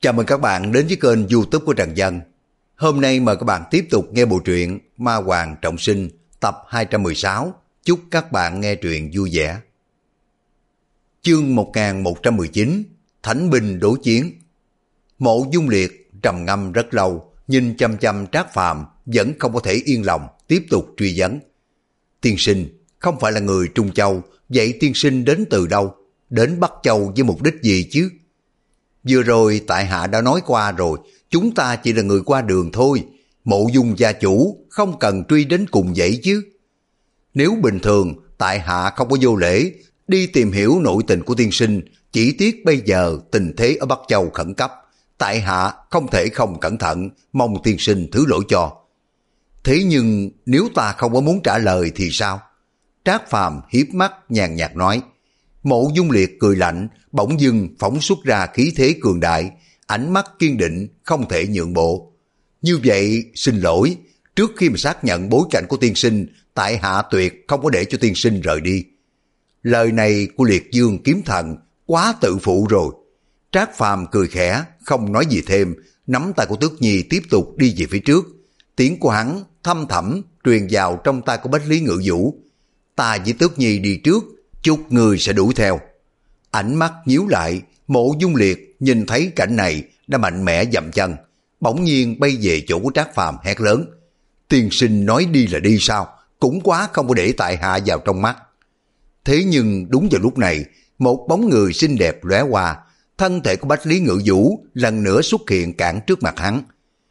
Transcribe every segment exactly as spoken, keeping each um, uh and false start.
Chào mừng các bạn đến với kênh YouTube của Trần Dân. Hôm nay mời các bạn tiếp tục nghe bộ truyện Ma Hoàng Trọng Sinh tập hai trăm mười sáu. Chúc các bạn nghe truyện vui vẻ. Chương một nghìn một trăm mười chín, Thánh binh đối chiến. Mộ Dung Liệt trầm ngâm rất lâu, nhìn chăm chăm Trác Phàm vẫn không có thể yên lòng, tiếp tục truy vấn. Tiên sinh không phải là người Trung Châu, vậy tiên sinh đến từ đâu? Đến Bắc Châu với mục đích gì chứ? Vừa rồi tại hạ đã nói qua rồi, chúng ta chỉ là người qua đường thôi. Mộ Dung gia chủ không cần truy đến cùng vậy chứ. Nếu bình thường tại hạ không có vô lễ đi tìm hiểu nội tình của tiên sinh, chỉ tiếc bây giờ tình thế ở Bắc Châu khẩn cấp, tại hạ không thể không cẩn thận, mong tiên sinh thứ lỗi cho. Thế nhưng nếu ta không có muốn trả lời thì sao? Trác Phàm hiếp mắt nhàn nhạt nói. Mộ Dung Liệt cười lạnh, bỗng dưng phóng xuất ra khí thế cường đại, ánh mắt kiên định, không thể nhượng bộ. Như vậy, xin lỗi, trước khi mà xác nhận bối cảnh của tiên sinh, tại hạ tuyệt không có để cho tiên sinh rời đi. Lời này của Liệt Dương kiếm thần quá tự phụ rồi. Trác Phàm cười khẽ, không nói gì thêm, nắm tay của Tước Nhi tiếp tục đi về phía trước. Tiếng của hắn thâm thẳm truyền vào trong tay của Bách Lý Ngự Vũ. Ta với Tước Nhi đi trước, chúc người sẽ đuổi theo. Ánh mắt nhíu lại, Mộ Dung Liệt nhìn thấy cảnh này đã mạnh mẽ dậm chân, bỗng nhiên bay về chỗ của Trác Phàm hét lớn. Tiên sinh nói đi là đi sao? Cũng quá không có để tại hạ vào trong mắt. Thế nhưng đúng vào lúc này, một bóng người xinh đẹp lóe qua, thân thể của Bách Lý Ngự Vũ lần nữa xuất hiện cản trước mặt hắn.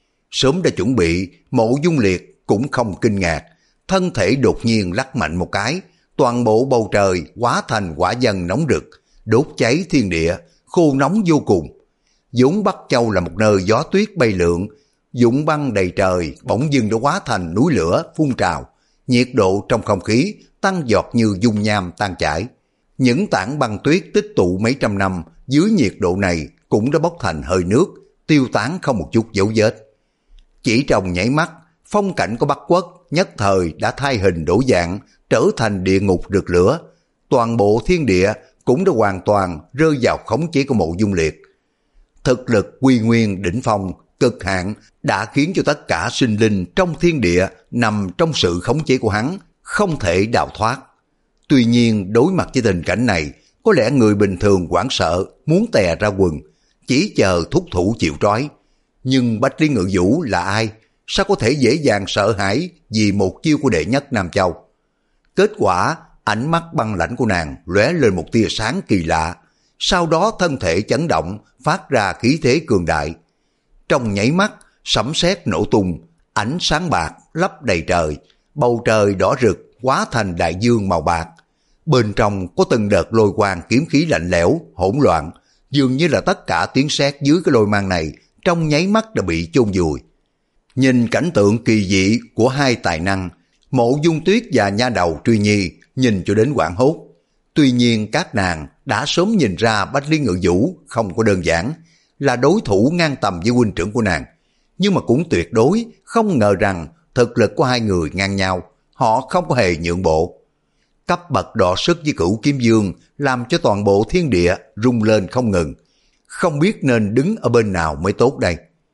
Sớm đã chuẩn bị, Mộ Dung Liệt cũng không kinh ngạc, thân thể đột nhiên lắc mạnh một cái, toàn bộ bầu trời hóa thành hỏa dân nóng rực, đốt cháy thiên địa, khô nóng vô cùng. Vốn Bắc Châu là một nơi gió tuyết bay lượn, dũng băng đầy trời, bỗng dưng đã hóa thành núi lửa phun trào, nhiệt độ trong không khí tăng giọt như dung nham tan chảy. Những tảng băng tuyết tích tụ mấy trăm năm dưới nhiệt độ này cũng đã bốc thành hơi nước, tiêu tán không một chút dấu vết. Chỉ trong nháy mắt, phong cảnh của Bắc Quốc nhất thời đã thay hình đổi dạng, trở thành địa ngục rực lửa. Toàn bộ thiên địa cũng đã hoàn toàn rơi vào khống chế của Mộ Dung Liệt. Thực lực quy nguyên đỉnh phong, cực hạn đã khiến cho tất cả sinh linh trong thiên địa nằm trong sự khống chế của hắn, không thể đào thoát. Tuy nhiên đối mặt với tình cảnh này, có lẽ người bình thường hoảng sợ, muốn tè ra quần, chỉ chờ thúc thủ chịu trói. Nhưng Bách Lý Ngự Vũ là ai? Sao có thể dễ dàng sợ hãi vì một chiêu của đệ nhất Nam Châu? Kết quả, ánh mắt băng lãnh của nàng lóe lên một tia sáng kỳ lạ, sau đó thân thể chấn động, phát ra khí thế cường đại. Trong nháy mắt, sấm sét nổ tung, ánh sáng bạc lấp đầy trời, bầu trời đỏ rực hóa thành đại dương màu bạc. Bên trong có từng đợt lôi quang kiếm khí lạnh lẽo, hỗn loạn, dường như là tất cả tiếng sét dưới cái lôi mang này trong nháy mắt đã bị chôn vùi. Nhìn cảnh tượng kỳ dị của hai tài năng, Mộ Dung Tuyết và nha đầu Truy Nhi nhìn cho đến hoảng hốt. Tuy nhiên các nàng đã sớm nhìn ra Bách Lý Ngự Vũ không có đơn giản, là đối thủ ngang tầm với huynh trưởng của nàng. Nhưng mà cũng tuyệt đối không ngờ rằng thực lực của hai người ngang nhau, họ không có hề nhượng bộ. Cấp bậc đọ sức với Cửu Kiếm Dương làm cho toàn bộ thiên địa rung lên không ngừng. Không biết nên đứng ở bên nào mới tốt đây.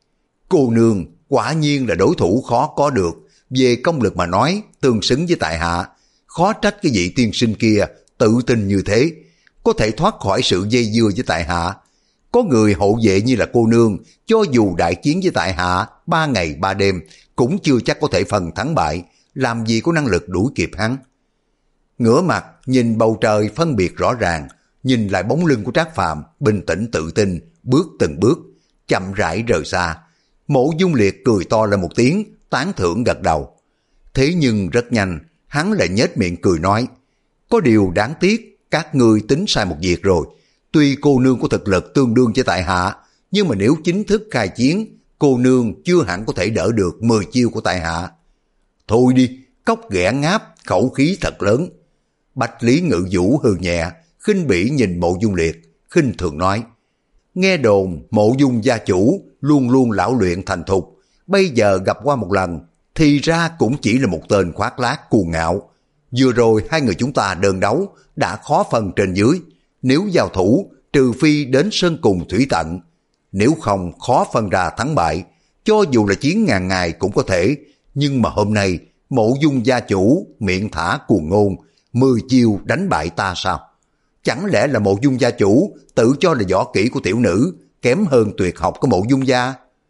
Cô nương quả nhiên là đối thủ khó có được, về công lực mà nói tương xứng với tại hạ. Khó trách cái vị tiên sinh kia tự tin như thế, có thể thoát khỏi sự dây dưa với tại hạ. Có người hộ vệ như là cô nương, cho dù đại chiến với tại hạ ba ngày ba đêm cũng chưa chắc có thể phần thắng bại, làm gì có năng lực đuổi kịp hắn. Ngửa mặt nhìn bầu trời phân biệt rõ ràng, nhìn lại bóng lưng của Trác Phàm bình tĩnh tự tin, bước từng bước chậm rãi rời xa. Mộ Dung Liệt cười to lên một tiếng, tán thưởng gật đầu. Thế nhưng rất nhanh, hắn lại nhếch miệng cười nói, có điều đáng tiếc, các ngươi tính sai một việc rồi. Tuy cô nương có thực lực tương đương với tại hạ, nhưng mà nếu chính thức khai chiến, cô nương chưa hẳn có thể đỡ được mười chiêu của tại hạ. Thôi đi, cốc ghẻ ngáp, khẩu khí thật lớn. Bách Lý Ngự Vũ hừ nhẹ, khinh bỉ nhìn Mộ Dung Liệt, khinh thường nói, nghe đồn Mộ Dung gia chủ luôn luôn lão luyện thành thục, bây giờ gặp qua một lần, thì ra cũng chỉ là một tên khoác lác cuồng ngạo. Vừa rồi hai người chúng ta đơn đấu đã khó phân trên dưới, nếu giao thủ trừ phi đến sơn cùng thủy tận. nếu không khó phân ra thắng bại, cho dù là chiến ngàn ngày cũng có thể, nhưng mà hôm nay Mộ Dung gia chủ miệng thả cuồng ngôn, mười chiêu đánh bại ta sao? Chẳng lẽ là Mộ Dung gia chủ tự cho là võ kỹ của tiểu nữ kém hơn tuyệt học của Mộ Dung gia?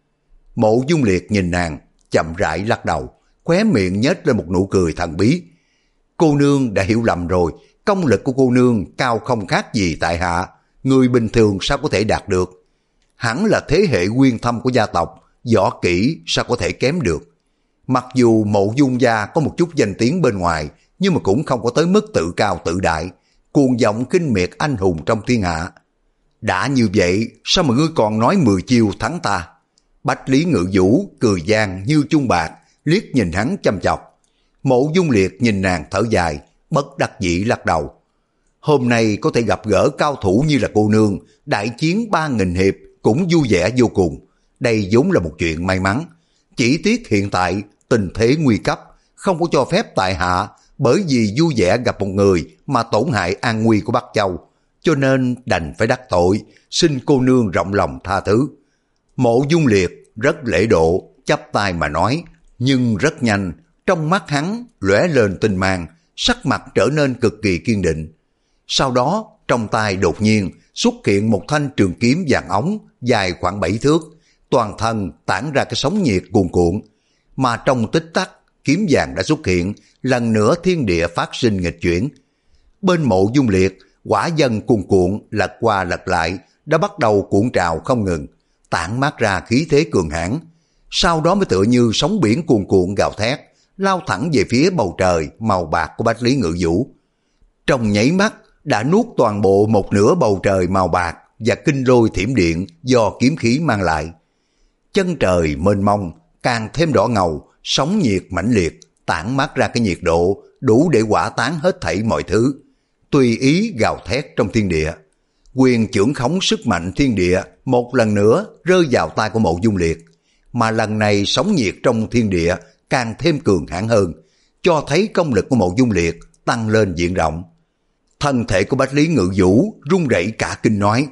Mộ Dung Liệt nhìn nàng, chậm rãi lắc đầu, khóe miệng nhếch lên một nụ cười thần bí. Cô nương đã hiểu lầm rồi, công lực của cô nương cao không khác gì tại hạ, người bình thường sao có thể đạt được? Hẳn là thế hệ nguyên thâm của gia tộc, võ kỹ sao có thể kém được? Mặc dù Mộ Dung gia có một chút danh tiếng bên ngoài, nhưng mà cũng không có tới mức tự cao tự đại, cuồng vọng kinh miệt anh hùng trong thiên hạ. Đã như vậy, sao mà ngươi còn nói mười chiêu thắng ta? Bách Lý Ngự Vũ cười gian như chuông bạc, liếc nhìn hắn chăm chọc. Mộ Dung Liệt nhìn nàng thở dài, bất đắc dĩ lắc đầu. Hôm nay có thể gặp gỡ cao thủ như là cô nương, đại chiến ba nghìn hiệp cũng vui vẻ vô cùng. Đây vốn là một chuyện may mắn. Chỉ tiếc hiện tại tình thế nguy cấp, không có cho phép tại hạ bởi vì vui vẻ gặp một người mà tổn hại an nguy của Bắc Châu, cho nên đành phải đắc tội, xin cô nương rộng lòng tha thứ. Mộ Dung Liệt rất lễ độ, chắp tay mà nói, nhưng rất nhanh, trong mắt hắn lóe lên tinh mang, sắc mặt trở nên cực kỳ kiên định. Sau đó, trong tay đột nhiên xuất hiện một thanh trường kiếm vàng óng dài khoảng bảy thước, toàn thân tản ra cái sóng nhiệt cuồn cuộn, mà trong tích tắc, kiếm vàng đã xuất hiện, lần nữa thiên địa phát sinh nghịch chuyển. Bên Mộ Dung Liệt, hỏa dân cuồn cuộn lật qua lật lại, đã bắt đầu cuộn trào không ngừng, tản mát ra khí thế cường hãn. Sau đó mới tựa như sóng biển cuồn cuộn gào thét, lao thẳng về phía bầu trời màu bạc của Bách Lý Ngự Vũ. Trong nháy mắt đã nuốt toàn bộ một nửa bầu trời màu bạc và kinh lôi thiểm điện do kiếm khí mang lại. Chân trời mênh mông càng thêm đỏ ngầu, sóng nhiệt mãnh liệt, tản mát ra cái nhiệt độ đủ để hỏa tán hết thảy mọi thứ, tùy ý gào thét trong thiên địa. Quyền chưởng khống sức mạnh thiên địa một lần nữa rơi vào tay của Mộ Dung Liệt, mà lần này sóng nhiệt trong thiên địa càng thêm cường hãn hơn, cho thấy công lực của Mộ Dung Liệt tăng lên diện rộng. Thân thể của Bách Lý Ngự Vũ run rẩy cả kinh nói,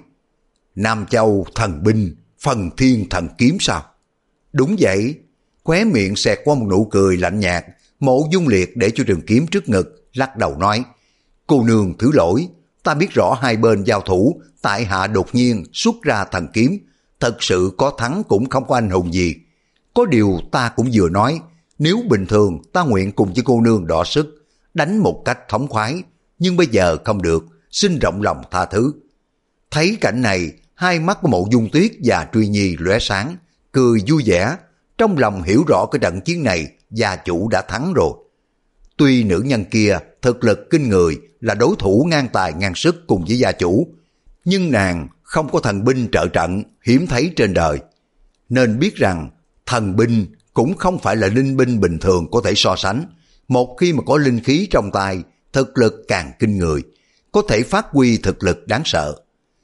Nam Châu thần binh, phần thiên thần kiếm sao? Đúng vậy. Khóe miệng xẹt qua một nụ cười lạnh nhạt, Mộ Dung Liệt để cho trường kiếm trước ngực, lắc đầu nói, cô nương thứ lỗi, ta biết rõ hai bên giao thủ, tại hạ đột nhiên xuất ra thần kiếm, thật sự có thắng cũng không có anh hùng gì. Có điều ta cũng vừa nói, nếu bình thường ta nguyện cùng với cô nương đọ sức, đánh một cách thống khoái, nhưng bây giờ không được, xin rộng lòng tha thứ. Thấy cảnh này, hai mắt của Mộ Dung Tuyết và Truy Nhi lóe sáng, cười vui vẻ, trong lòng hiểu rõ cái trận chiến này gia chủ đã thắng rồi. Tuy nữ nhân kia thực lực kinh người, là đối thủ ngang tài ngang sức cùng với gia chủ, nhưng nàng không có thần binh trợ trận hiếm thấy trên đời. Nên biết rằng thần binh cũng không phải là linh binh bình thường có thể so sánh. Một khi mà có linh khí trong tay, thực lực càng kinh người, có thể phát huy thực lực đáng sợ.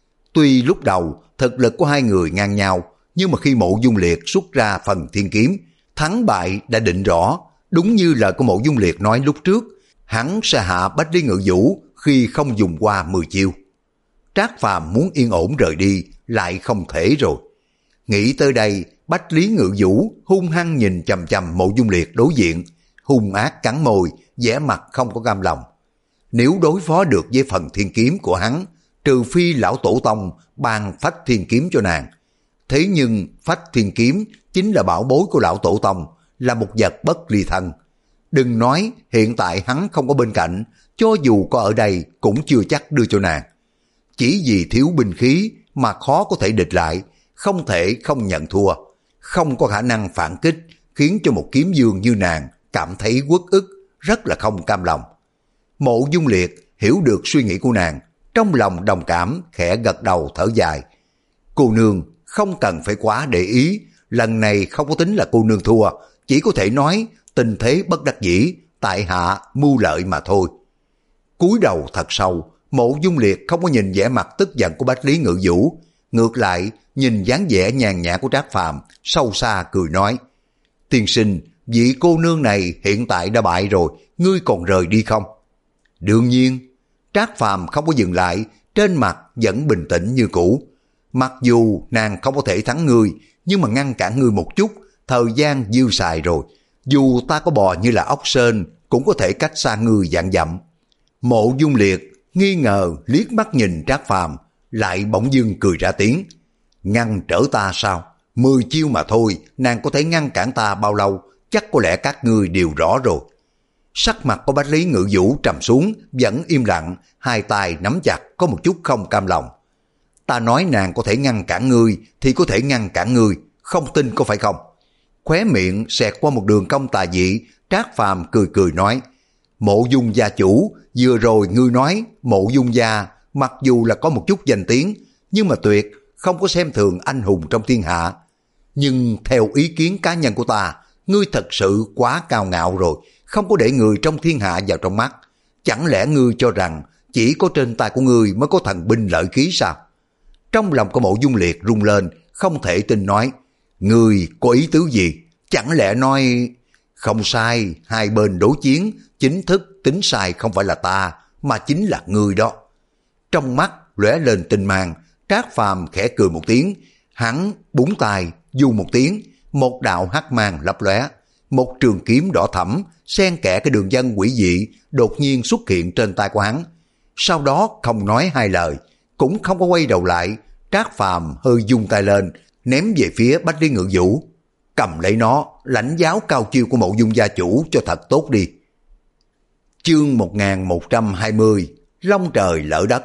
Tuy lúc đầu thực lực của hai người ngang nhau, nhưng mà khi Mộ Dung Liệt xuất ra phần thiên kiếm, thắng bại đã định rõ. Đúng như lời của Mộ Dung Liệt nói lúc trước, hắn sẽ hạ Bách Lý Ngự Vũ khi không dùng qua mười chiêu. Trác Phàm muốn yên ổn rời đi lại không thể rồi. Nghĩ tới đây, Bách Lý Ngự Vũ hung hăng nhìn chằm chằm Mộ Dung Liệt đối diện, hung ác cắn môi, vẻ mặt không có cam lòng. Nếu đối phó được với phần thiên kiếm của hắn, trừ phi lão tổ tông ban phách thiên kiếm cho nàng. Thế nhưng phách thiên kiếm chính là bảo bối của lão tổ tông, là một vật bất ly thân. Đừng nói hiện tại hắn không có bên cạnh, cho dù có ở đây cũng chưa chắc đưa cho nàng. Chỉ vì thiếu binh khí mà khó có thể địch lại, không thể không nhận thua, không có khả năng phản kích, khiến cho một kiếm dương như nàng cảm thấy uất ức, rất là không cam lòng. Mộ Dung Liệt hiểu được suy nghĩ của nàng, trong lòng đồng cảm, khẽ gật đầu thở dài. Cô nương không cần phải quá để ý, lần này không có tính là cô nương thua, chỉ có thể nói tình thế bất đắc dĩ, tại hạ mưu lợi mà thôi. Cúi đầu thật sâu, Mộ Dung Liệt không có nhìn vẻ mặt tức giận của Bách Lý Ngự Vũ, ngược lại nhìn dáng vẻ nhàn nhã của Trác Phàm, sâu xa cười nói, tiên sinh, vị cô nương này hiện tại đã bại rồi, ngươi còn rời đi không? Đương nhiên. Trác Phàm không có dừng lại, trên mặt vẫn bình tĩnh như cũ. Mặc dù nàng không có thể thắng ngươi, nhưng mà ngăn cản ngươi một chút, thời gian dư xài rồi. Dù ta có bò như là ốc sên, cũng có thể cách xa ngươi vạn dặm. Mộ Dung Liệt nghi ngờ liếc mắt nhìn Trác Phàm, lại bỗng dưng cười ra tiếng. Ngăn trở ta sao? Mười chiêu mà thôi, nàng có thể ngăn cản ta bao lâu? Chắc có lẽ các ngươi đều rõ rồi. Sắc mặt của Bách Lý Ngự Vũ trầm xuống, vẫn im lặng, hai tay nắm chặt, có một chút không cam lòng. Ta nói nàng có thể ngăn cản ngươi, thì có thể ngăn cản ngươi, không tin có phải không? Khóe miệng xẹt qua một đường cong tà dị, Trác Phàm cười cười nói, Mộ Dung gia chủ, vừa rồi ngươi nói Mộ Dung gia mặc dù là có một chút danh tiếng, nhưng mà tuyệt không có xem thường anh hùng trong thiên hạ. Nhưng theo ý kiến cá nhân của ta, ngươi thật sự quá cao ngạo rồi, không có để người trong thiên hạ vào trong mắt. Chẳng lẽ ngươi cho rằng chỉ có trên tay của ngươi mới có thần binh lợi khí sao? Trong lòng của Mộ Dung Liệt rung lên, không thể tin nói, ngươi có ý tứ gì? Chẳng lẽ nói... Không sai, hai bên đối chiến, chính thức tính sai không phải là ta, mà chính là ngươi đó. Trong mắt lóe lên tinh mang, Trác Phàm khẽ cười một tiếng, hắn búng tay, du một tiếng, một đạo hắc mang lấp lóe, một trường kiếm đỏ thẫm, xen kẽ cái đường vân quỷ dị, đột nhiên xuất hiện trên tay của hắn. Sau đó không nói hai lời, cũng không có quay đầu lại, Trác Phàm hơi dung tay lên, ném về phía Bách Lý Ngự Vũ. Cầm lấy nó, lãnh giáo cao chiêu của Mộ Dung gia chủ cho thật tốt đi. Chương một nghìn một trăm hai mươi, Long trời lỡ đất.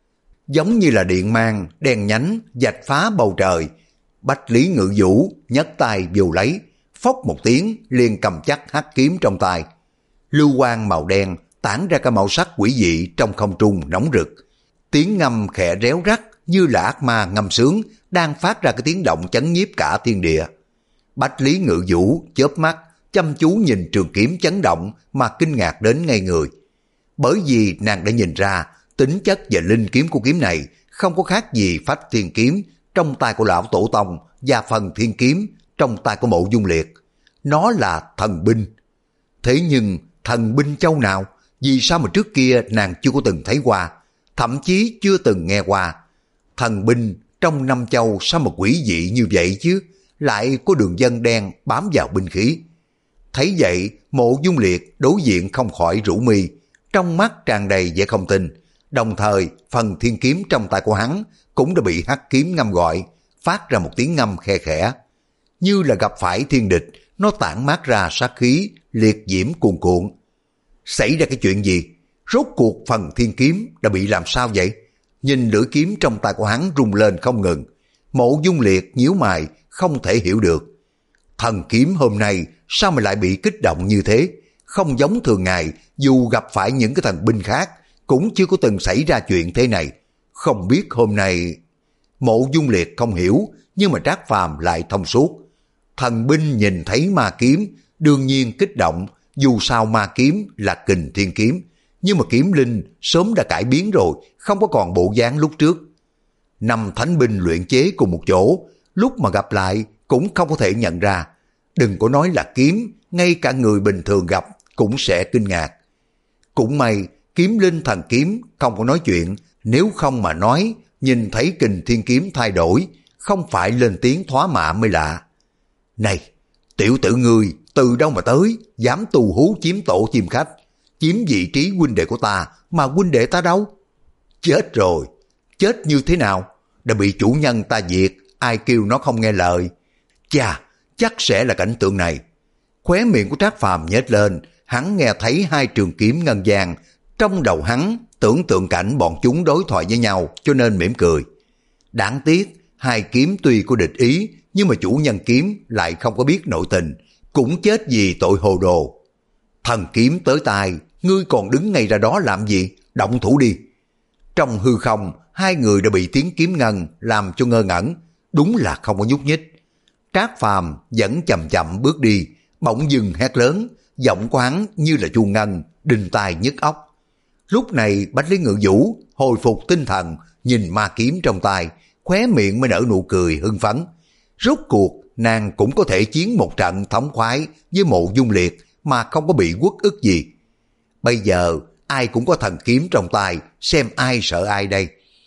Giống như là điện mang, đèn nhánh, vạch phá bầu trời. Bách Lý Ngự Vũ nhấc tay vồ lấy, phốc một tiếng liền cầm chắc hắc kiếm trong tay. Lưu quang màu đen tản ra cả màu sắc quỷ dị trong không trung nóng rực. Tiếng ngâm khẽ réo rắt như là ác ma ngâm sướng, đang phát ra cái tiếng động chấn nhiếp cả thiên địa. Bách Lý Ngự Vũ chớp mắt, chăm chú nhìn trường kiếm chấn động mà kinh ngạc đến ngây người. Bởi vì nàng đã nhìn ra tính chất và linh kiếm của kiếm này không có khác gì phách thiên kiếm trong tay của lão tổ tông và phần thiên kiếm trong tay của Mộ Dung Liệt. Nó là thần binh. Thế nhưng thần binh châu nào? Vì sao mà trước kia nàng chưa có từng thấy qua, thậm chí chưa từng nghe qua? Thần binh trong năm châu sao mà quỷ dị như vậy chứ? Lại có đường vân đen bám vào binh khí. Thấy vậy, Mộ Dung Liệt đối diện không khỏi rũ mi, trong mắt tràn đầy vẻ không tin. Đồng thời, phần thiên kiếm trong tay của hắn cũng đã bị hắc kiếm ngâm gọi, phát ra một tiếng ngâm khe khẽ. Như là gặp phải thiên địch, nó tản mát ra sát khí, liệt diễm cuồn cuộn. Xảy ra cái chuyện gì? Rốt cuộc phần thiên kiếm đã bị làm sao vậy? Nhìn lưỡi kiếm trong tay của hắn rung lên không ngừng. Mộ Dung Liệt nhíu mày, không thể hiểu được. Thần kiếm hôm nay sao mà lại bị kích động như thế? Không giống thường ngày, dù gặp phải những cái thần binh khác, cũng chưa có từng xảy ra chuyện thế này. Không biết hôm nay... Mộ Dung Liệt không hiểu, nhưng mà Trác Phàm lại thông suốt. Thần binh nhìn thấy ma kiếm, đương nhiên kích động, dù sao ma kiếm là kình thiên kiếm, nhưng mà kiếm linh sớm đã cải biến rồi, không có còn bộ dáng lúc trước. Năm thánh binh luyện chế cùng một chỗ, lúc mà gặp lại cũng không có thể nhận ra. Đừng có nói là kiếm, ngay cả người bình thường gặp cũng sẽ kinh ngạc. Cũng may, kiếm linh thần kiếm không có nói chuyện, nếu không mà nói, nhìn thấy kình thiên kiếm thay đổi, không phải lên tiếng thoá mạ mới lạ. Này, tiểu tử ngươi, từ đâu mà tới, dám tù hú chiếm tổ chim khách, chiếm vị trí huynh đệ của ta, mà huynh đệ ta đâu? Chết rồi, chết như thế nào? Đã bị chủ nhân ta diệt, ai kêu nó không nghe lời? Chà, chắc sẽ là cảnh tượng này. Khóe miệng của Trác Phàm nhếch lên, hắn nghe thấy hai trường kiếm ngân vang, trong đầu hắn tưởng tượng cảnh bọn chúng đối thoại với nhau, cho nên mỉm cười. Đáng tiếc, hai kiếm tuy có địch ý, nhưng mà chủ nhân kiếm lại không có biết nội tình, cũng chết vì tội hồ đồ. Thần kiếm tới tai, ngươi còn đứng ngay ra đó làm gì? Động thủ đi. Trong hư không, hai người đã bị tiếng kiếm ngân làm cho ngơ ngẩn, đúng là không có nhúc nhích. Trác Phàm vẫn chậm chậm bước đi, bỗng dưng hét lớn, giọng của hắn như là chuông ngân, đinh tai nhức óc. Lúc này Bách Lý Ngự Vũ hồi phục tinh thần, nhìn ma kiếm trong tay, khóe miệng mới nở nụ cười hưng phấn. Rốt cuộc nàng cũng có thể chiến một trận thống khoái với Mộ Dung Liệt mà không có bị uất ức gì. Bây giờ ai cũng có thần kiếm trong tay, xem ai sợ ai đây.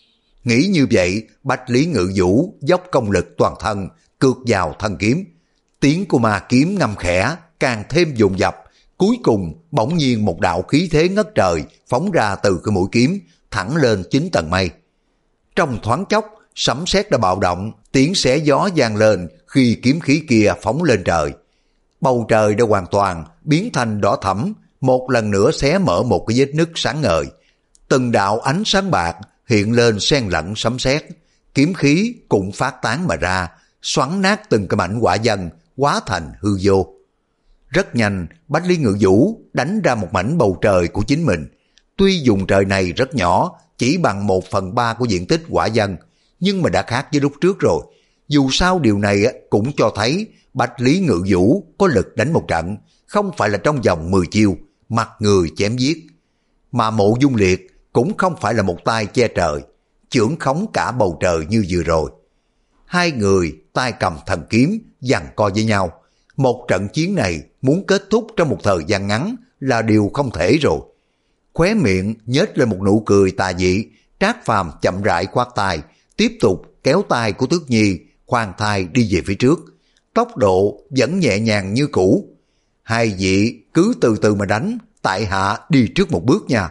Nghĩ như vậy, Bách Lý Ngự Vũ dốc công lực toàn thân, cược vào thân kiếm. Tiếng của ma kiếm ngâm khẽ, càng thêm dồn dập. Cuối cùng, bỗng nhiên một đạo khí thế ngất trời phóng ra từ cái mũi kiếm, thẳng lên chín tầng mây. Trong thoáng chốc, sấm sét đã bạo động, tiếng xé gió vang lên khi kiếm khí kia phóng lên trời. Bầu trời đã hoàn toàn biến thành đỏ thẫm, một lần nữa xé mở một cái vết nứt sáng ngời. Từng đạo ánh sáng bạc hiện lên xen lẫn sấm sét, kiếm khí cũng phát tán mà ra, xoắn nát từng cái mảnh hỏa dân, hóa thành hư vô. Rất nhanh, Bách Lý Ngự Vũ đánh ra một mảnh bầu trời của chính mình. Tuy vùng trời này rất nhỏ, chỉ bằng một phần ba của diện tích hỏa dân, nhưng mà đã khác với lúc trước rồi. Dù sao điều này cũng cho thấy Bách Lý Ngự Vũ có lực đánh một trận, không phải là trong vòng mười chiêu, mặt người chém giết. Mà Mộ Dung Liệt cũng không phải là một tay che trời, chưởng khống cả bầu trời như vừa rồi. Hai người tay cầm thần kiếm giằng co với nhau. Một trận chiến này muốn kết thúc trong một thời gian ngắn là điều không thể rồi. Khóe miệng nhếch lên một nụ cười tà dị, Trác Phàm chậm rãi khoát tay, tiếp tục kéo tay của Tước Nhi khoan thai đi về phía trước. Tốc độ vẫn nhẹ nhàng như cũ. Hai vị cứ từ từ mà đánh, tại hạ đi trước một bước nha.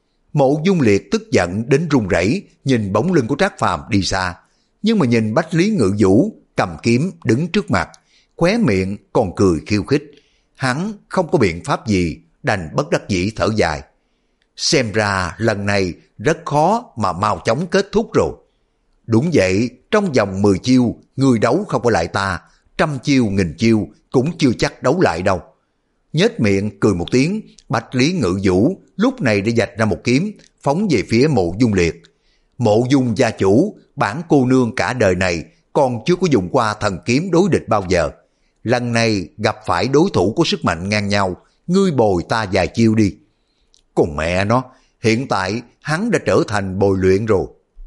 Mộ Dung Liệt tức giận đến run rẩy, nhìn bóng lưng của Trác Phàm đi xa, nhưng mà nhìn Bách Lý Ngự Vũ cầm kiếm đứng trước mặt, khóe miệng còn cười khiêu khích. Hắn không có biện pháp gì, đành bất đắc dĩ thở dài. Xem ra lần này rất khó mà mau chóng kết thúc rồi. Đúng vậy, trong vòng mười chiêu, người đấu không có lại ta, trăm chiêu nghìn chiêu cũng chưa chắc đấu lại đâu. Nhếch miệng cười một tiếng, Bách Lý Ngự Vũ lúc này đã vạch ra một kiếm, phóng về phía Mộ Dung Liệt. Mộ Dung gia chủ, bản cô nương cả đời này còn chưa có dùng qua thần kiếm đối địch bao giờ. Lần này gặp phải đối thủ có sức mạnh ngang nhau, ngươi bồi ta vài chiêu đi. Còn mẹ nó, hiện tại hắn đã trở thành bồi luyện rồi.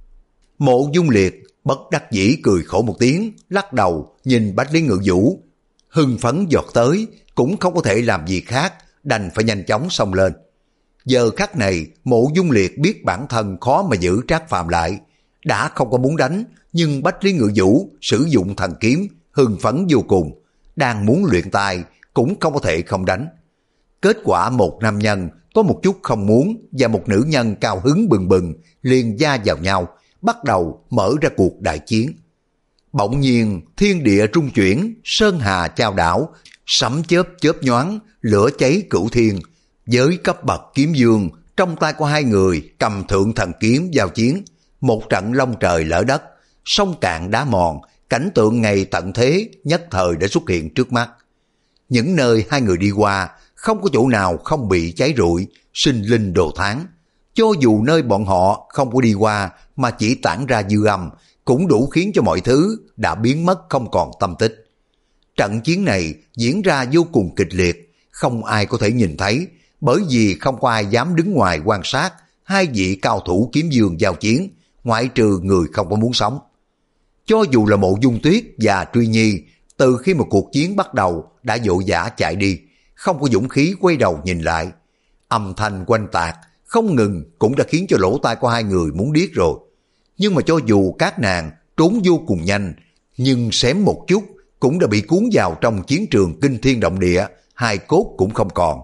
Mộ Dung Liệt bất đắc dĩ cười khổ một tiếng, lắc đầu nhìn Bách Lý Ngự Vũ. Hưng phấn giọt tới, cũng không có thể làm gì khác, đành phải nhanh chóng xông lên. Giờ khắc này, Mộ Dung Liệt biết bản thân khó mà giữ Trác Phàm lại. Đã không có muốn đánh, nhưng Bách Lý Ngự Vũ sử dụng thần kiếm, hưng phấn vô cùng. Đang muốn luyện tài, cũng không có thể không đánh. Kết quả một nam nhân có một chút không muốn và một nữ nhân cao hứng bừng bừng liền gia vào nhau, bắt đầu mở ra cuộc đại chiến. Bỗng nhiên thiên địa trung chuyển, sơn hà chao đảo, sấm chớp chớp nhoáng, lửa cháy cửu thiên. Với cấp bậc kiếm vương, trong tay của hai người cầm thượng thần kiếm giao chiến, một trận long trời lở đất, sông cạn đá mòn, cảnh tượng ngày tận thế nhất thời đã xuất hiện trước mắt. Những nơi hai người đi qua, không có chỗ nào không bị cháy rụi, sinh linh đồ thán. Cho dù nơi bọn họ không có đi qua mà chỉ tản ra dư âm, cũng đủ khiến cho mọi thứ đã biến mất không còn tâm tích. Trận chiến này diễn ra vô cùng kịch liệt, không ai có thể nhìn thấy, bởi vì không có ai dám đứng ngoài quan sát hai vị cao thủ kiếm vương giao chiến, ngoại trừ người không có muốn sống. Cho dù là Mộ Dung Tuyết và Truy Nhi, từ khi một cuộc chiến bắt đầu đã vội vã chạy đi, không có dũng khí quay đầu nhìn lại. Âm thanh quanh tạc không ngừng cũng đã khiến cho lỗ tai của hai người muốn điếc rồi. Nhưng mà cho dù các nàng trốn vô cùng nhanh, nhưng xém một chút cũng đã bị cuốn vào trong chiến trường kinh thiên động địa, hai cốt cũng không còn.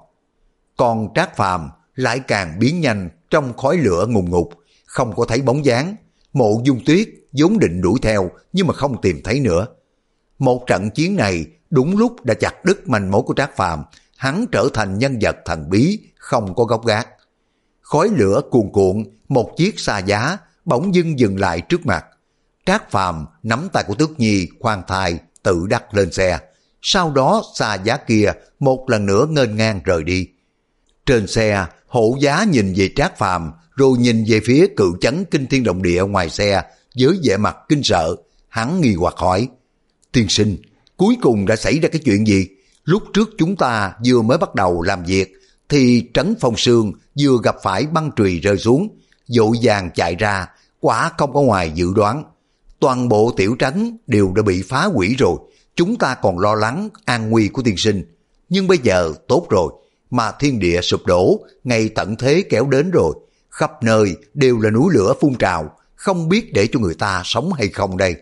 Còn Trác Phàm lại càng biến nhanh trong khói lửa ngùn ngụt, không có thấy bóng dáng. Mộ Dung Tuyết vốn định đuổi theo nhưng mà không tìm thấy nữa. Một trận chiến này đúng lúc đã chặt đứt manh mối của Trác Phàm, hắn trở thành nhân vật thần bí, không có gốc gác. Khói lửa cuồn cuộn, một chiếc xa giá bỗng dưng dừng lại trước mặt. Trác Phàm nắm tay của Tước Nhi khoan thai tự đắc lên xe. Sau đó xa giá kia một lần nữa nghênh ngang rời đi. Trên xe, hộ giá nhìn về Trác Phàm rồi nhìn về phía cự chấn kinh thiên động địa ngoài xe với vẻ mặt kinh sợ. Hắn nghi hoặc hỏi: tiên sinh, cuối cùng đã xảy ra cái chuyện gì? Lúc trước chúng ta vừa mới bắt đầu làm việc thì Trấn Phong Sương vừa gặp phải băng chùy rơi xuống, vội vàng chạy ra, quả không có ngoài dự đoán. Toàn bộ tiểu trấn đều đã bị phá hủy rồi, chúng ta còn lo lắng an nguy của tiên sinh. Nhưng bây giờ tốt rồi, mà thiên địa sụp đổ, ngày tận thế kéo đến rồi, khắp nơi đều là núi lửa phun trào, không biết để cho người ta sống hay không đây.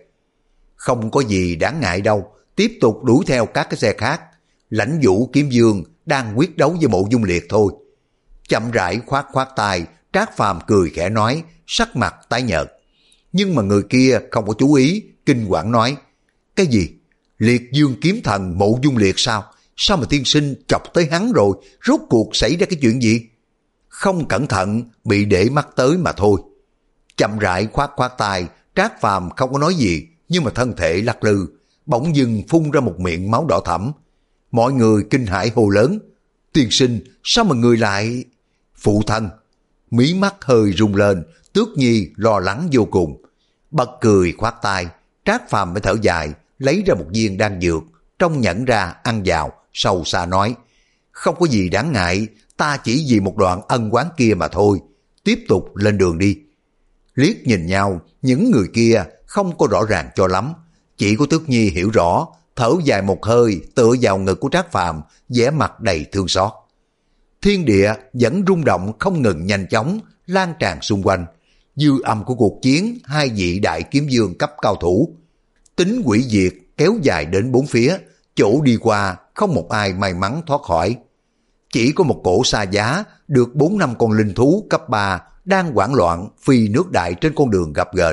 Không có gì đáng ngại đâu, tiếp tục đuổi theo các cái xe khác. Lãnh Vũ Kiếm Dương đang quyết đấu với Mộ Dung Liệt thôi. Chậm rãi khoát khoát tay, Trác Phàm cười khẽ nói, sắc mặt tái nhợt. Nhưng mà người kia không có chú ý, kinh quản nói, cái gì? Liệt Dương kiếm thần Mộ Dung Liệt sao? Sao mà tiên sinh chọc tới hắn rồi? Rốt cuộc xảy ra cái chuyện gì? Không cẩn thận bị để mắt tới mà thôi. Chậm rãi khoát khoát tay, Trác Phàm không có nói gì, nhưng mà thân thể lắc lư, bỗng dưng phun ra một miệng máu đỏ thẫm. Mọi người kinh hãi hô lớn, tiên sinh, sao mà người lại... Phụ thân, mí mắt hơi rung lên, Tước Nhi lo lắng vô cùng. Bật cười khoát tay, Trác Phàm mới thở dài, lấy ra một viên đan dược, trong nhẫn ra ăn vào, sâu xa nói, không có gì đáng ngại, ta chỉ vì một đoạn ân oán kia mà thôi, tiếp tục lên đường đi. Liếc nhìn nhau, những người kia không có rõ ràng cho lắm, chỉ có Tước Nhi hiểu rõ, thở dài một hơi tựa vào ngực của Trác Phàm, vẻ mặt đầy thương xót. Thiên địa vẫn rung động không ngừng nhanh chóng, lan tràn xung quanh. Dư âm của cuộc chiến hai vị đại kiếm vương cấp cao thủ. Tính hủy diệt kéo dài đến bốn phía, chỗ đi qua không một ai may mắn thoát khỏi. Chỉ có một cổ xa giá được bốn năm con linh thú cấp ba đang hoảng loạn phi nước đại trên con đường gập ghềnh.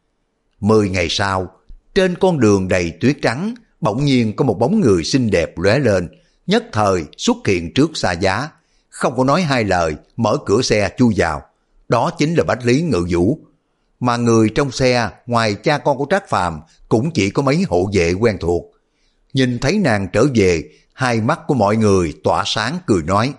Mười ngày sau, trên con đường đầy tuyết trắng, bỗng nhiên có một bóng người xinh đẹp lóe lên, nhất thời xuất hiện trước xa giá, không có nói hai lời, mở cửa xe chui vào. Đó chính là Bách Lý Ngự Vũ. Mà người trong xe, ngoài cha con của Trác Phàm, cũng chỉ có mấy hộ vệ quen thuộc. Nhìn thấy nàng trở về, hai mắt của mọi người tỏa sáng cười nói,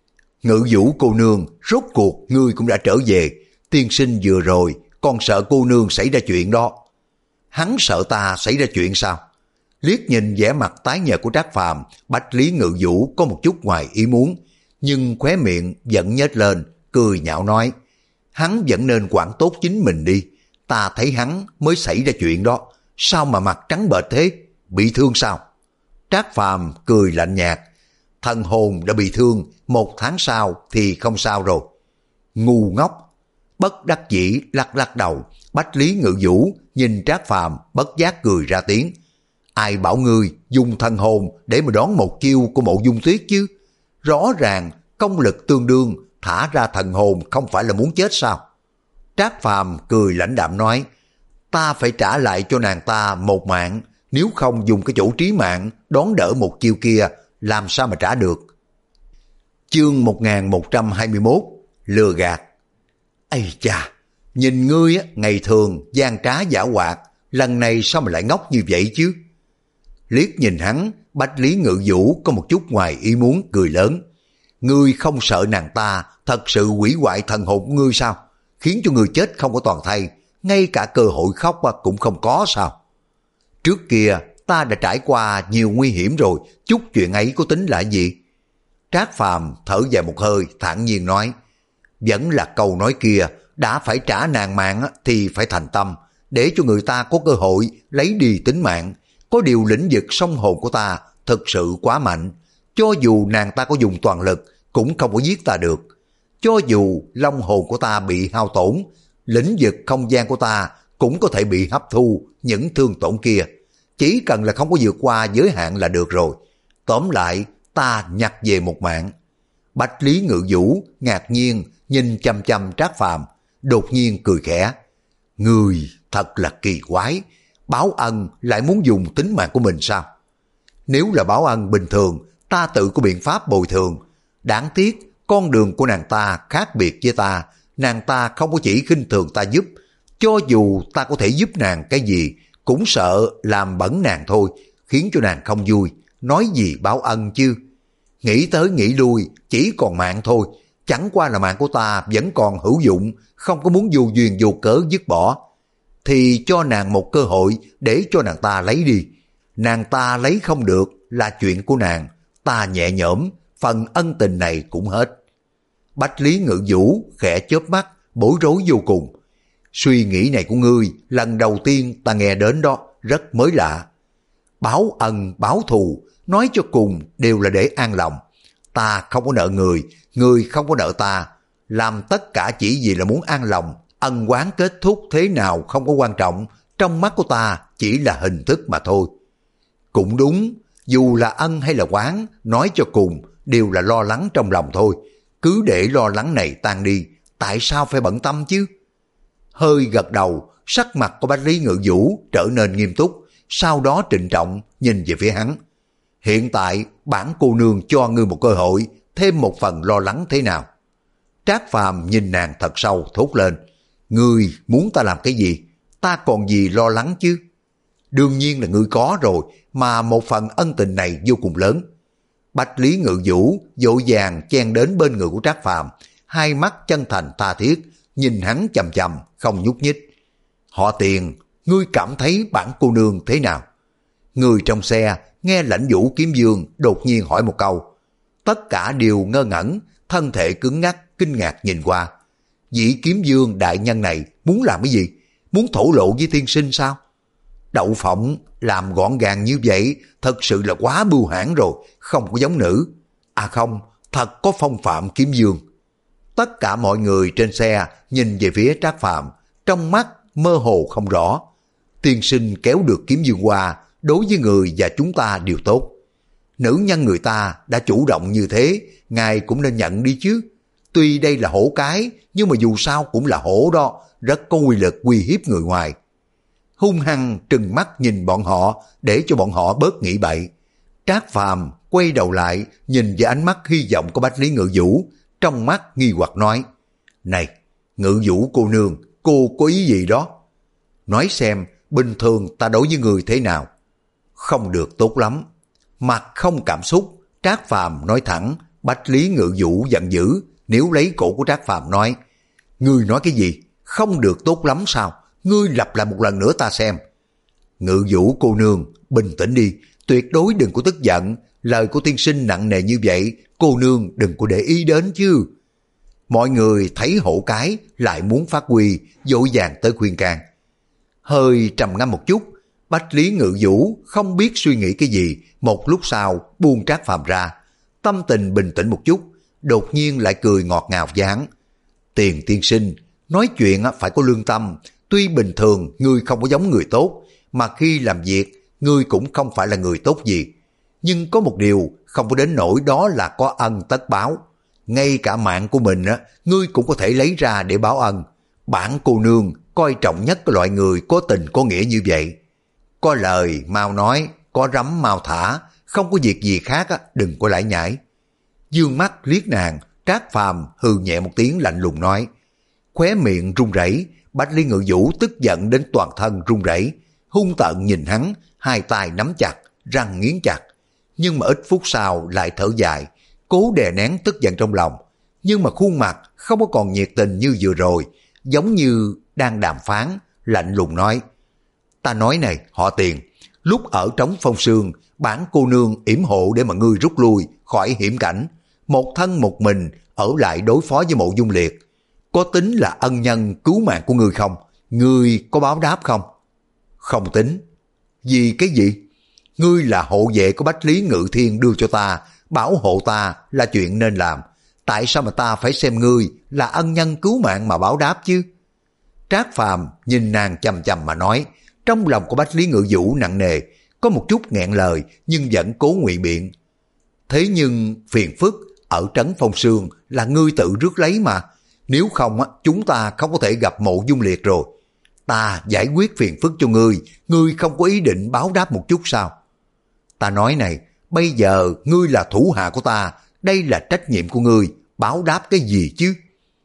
Ngự Vũ cô nương, rốt cuộc ngươi cũng đã trở về, tiên sinh vừa rồi, còn sợ cô nương xảy ra chuyện đó. Hắn sợ ta xảy ra chuyện sao? Liếc nhìn vẻ mặt tái nhợt của Trác Phàm, Bách Lý Ngự Vũ có một chút ngoài ý muốn, nhưng khóe miệng vẫn nhếch lên, cười nhạo nói, hắn vẫn nên quản tốt chính mình đi, ta thấy hắn mới xảy ra chuyện đó, sao mà mặt trắng bệch thế, bị thương sao? Trác Phàm cười lạnh nhạt, thần hồn đã bị thương, một tháng sau thì không sao rồi. Ngu ngốc. Bất đắc dĩ lắc lắc đầu, Bách Lý Ngự Vũ nhìn Trác Phàm bất giác cười ra tiếng, ai bảo ngươi dùng thần hồn để mà đón một chiêu của Mộ Dung Tuyết chứ? Rõ ràng công lực tương đương, thả ra thần hồn không phải là muốn chết sao? Trác Phàm cười lãnh đạm nói, ta phải trả lại cho nàng ta một mạng, nếu không dùng cái chỗ trí mạng đón đỡ một chiêu kia, làm sao mà trả được? Chương một nghìn một trăm hai mươi mốt, lừa gạt. Ây chà, nhìn ngươi á, ngày thường gian trá giả hoạt, lần này sao mà lại ngốc như vậy chứ? Liếc nhìn hắn, Bách Lý Ngự Vũ có một chút ngoài ý muốn cười lớn. Ngươi không sợ nàng ta thật sự hủy hoại thần hồn của ngươi sao? Khiến cho ngươi chết không có toàn thây, ngay cả cơ hội khóc cũng không có sao? Trước kia ta đã trải qua nhiều nguy hiểm rồi, chút chuyện ấy có tính là gì? Trác Phàm thở dài một hơi, thản nhiên nói, vẫn là câu nói kia, đã phải trả nàng mạng thì phải thành tâm, để cho người ta có cơ hội lấy đi tính mạng. Có điều lĩnh vực song hồn của ta thực sự quá mạnh, cho dù nàng ta có dùng toàn lực cũng không có giết ta được. Cho dù long hồn của ta bị hao tổn, lĩnh vực không gian của ta cũng có thể bị hấp thu những thương tổn kia. Chỉ cần là không có vượt qua giới hạn là được rồi. Tóm lại, ta nhặt về một mạng. Bách Lý Ngự Vũ ngạc nhiên nhìn chăm chăm Trác Phàm, đột nhiên cười khẽ. Người thật là kỳ quái, báo ân lại muốn dùng tính mạng của mình sao? Nếu là báo ân bình thường, ta tự có biện pháp bồi thường. Đáng tiếc, con đường của nàng ta khác biệt với ta, nàng ta không có chỉ khinh thường ta giúp. Cho dù ta có thể giúp nàng cái gì, cũng sợ làm bẩn nàng thôi, khiến cho nàng không vui, nói gì báo ân chứ. Nghĩ tới nghĩ lui, chỉ còn mạng thôi, chẳng qua là mạng của ta vẫn còn hữu dụng, không có muốn vô duyên vô cớ dứt bỏ. Thì cho nàng một cơ hội để cho nàng ta lấy đi. Nàng ta lấy không được là chuyện của nàng, ta nhẹ nhõm, phần ân tình này cũng hết. Bách Lý Ngự Vũ khẽ chớp mắt, bối rối vô cùng. Suy nghĩ này của ngươi, lần đầu tiên ta nghe đến đó, rất mới lạ. Báo ân, báo thù, nói cho cùng đều là để an lòng. Ta không có nợ người, người không có nợ ta, làm tất cả chỉ vì là muốn an lòng, ân oán kết thúc thế nào không có quan trọng, trong mắt của ta chỉ là hình thức mà thôi. Cũng đúng, dù là ân hay là oán, nói cho cùng đều là lo lắng trong lòng thôi. Cứ để lo lắng này tan đi, tại sao phải bận tâm chứ? Hơi gật đầu, sắc mặt của Bách Lý Ngự Vũ trở nên nghiêm túc, sau đó trịnh trọng nhìn về phía hắn. Hiện tại bản cô nương cho ngươi một cơ hội, thêm một phần lo lắng thế nào? Trác Phàm nhìn nàng thật sâu thốt lên. Ngươi muốn ta làm cái gì? Ta còn gì lo lắng chứ? Đương nhiên là ngươi có rồi, mà một phần ân tình này vô cùng lớn. Bách Lý Ngự Vũ vội vàng chen đến bên người của Trác Phàm, hai mắt chân thành tha thiết, nhìn hắn chằm chằm, không nhúc nhích. Họ Tiền, ngươi cảm thấy bản cô nương thế nào? Người trong xe nghe Lãnh Vũ Kiếm Dương đột nhiên hỏi một câu. Tất cả đều ngơ ngẩn, thân thể cứng ngắc, kinh ngạc nhìn qua. Vị Kiếm Dương đại nhân này muốn làm cái gì? Muốn thổ lộ với tiên sinh sao? Đậu phộng làm gọn gàng như vậy thật sự là quá bưu hãn rồi, không có giống nữ. À không, thật có phong phạm Kiếm Dương. Tất cả mọi người trên xe nhìn về phía Trác Phàm, trong mắt mơ hồ không rõ. Tiên sinh kéo được Kiếm Dương qua, đối với người và chúng ta đều tốt. Nữ nhân người ta đã chủ động như thế, ngài cũng nên nhận đi chứ. Tuy đây là hổ cái, nhưng mà dù sao cũng là hổ đó, rất có uy lực uy hiếp người ngoài. Hung hăng trừng mắt nhìn bọn họ để cho bọn họ bớt nghĩ bậy. Trác Phàm quay đầu lại nhìn với ánh mắt hy vọng của Bách Lý Ngự Vũ, trong mắt nghi hoặc nói. Này, Ngự Vũ cô nương, cô có ý gì đó? Nói xem, bình thường ta đối với người thế nào? Không được tốt lắm. Mặt không cảm xúc, Trác Phàm nói thẳng. Bách Lý Ngự Vũ giận dữ, níu lấy cổ của Trác Phàm nói. Ngươi nói cái gì? Không được tốt lắm sao? Ngươi lặp lại một lần nữa ta xem. Ngự Vũ cô nương, bình tĩnh đi, tuyệt đối đừng có tức giận. Lời của tiên sinh nặng nề như vậy, cô nương đừng có để ý đến chứ. Mọi người thấy hổ cái lại muốn phát huy, vội vàng tới khuyên can. Hơi trầm ngâm một chút, Bách Lý Ngự Vũ không biết suy nghĩ cái gì, một lúc sau buông Trác Phàm ra, tâm tình bình tĩnh một chút, đột nhiên lại cười ngọt ngào với hắn. Tiền tiên sinh, nói chuyện phải có lương tâm, tuy bình thường ngươi không có giống người tốt, mà khi làm việc ngươi cũng không phải là người tốt gì. Nhưng có một điều không có đến nỗi đó là có ân tất báo. Ngay cả mạng của mình á, ngươi cũng có thể lấy ra để báo ân. Bản cô nương coi trọng nhất cái loại người có tình có nghĩa như vậy. Có lời mau nói, có rắm mau thả, không có việc gì khác á, đừng có lải nhải. Dương mắt liếc nàng, Trác Phàm hừ nhẹ một tiếng lạnh lùng nói. Khóe miệng run rẩy, Bách Lý Ngự Vũ tức giận đến toàn thân run rẩy, hung tợn nhìn hắn, hai tay nắm chặt, răng nghiến chặt. Nhưng mà ít phút sau lại thở dài, cố đè nén tức giận trong lòng. Nhưng mà khuôn mặt không có còn nhiệt tình như vừa rồi, giống như đang đàm phán, lạnh lùng nói. Ta nói này, họ Tiền, lúc ở trống Phong Sương, bản cô nương yểm hộ để mà ngươi rút lui khỏi hiểm cảnh, một thân một mình ở lại đối phó với Mộ Dung Liệt. Có tính là ân nhân cứu mạng của ngươi không? Ngươi có báo đáp không? Không tính. Vì cái gì? Ngươi là hộ vệ của Bách Lý Ngự Thiên đưa cho ta, bảo hộ ta là chuyện nên làm. Tại sao mà ta phải xem ngươi là ân nhân cứu mạng mà báo đáp chứ? Trác Phàm nhìn nàng chằm chằm mà nói, trong lòng của Bách Lý Ngự Vũ nặng nề, có một chút nghẹn lời nhưng vẫn cố ngụy biện. Thế nhưng phiền phức ở trấn Phong Sương là ngươi tự rước lấy mà. Nếu không chúng ta không có thể gặp Mộ Dung Liệt rồi. Ta giải quyết phiền phức cho ngươi, ngươi không có ý định báo đáp một chút sao? Ta nói này, bây giờ ngươi là thủ hạ của ta, đây là trách nhiệm của ngươi, báo đáp cái gì chứ?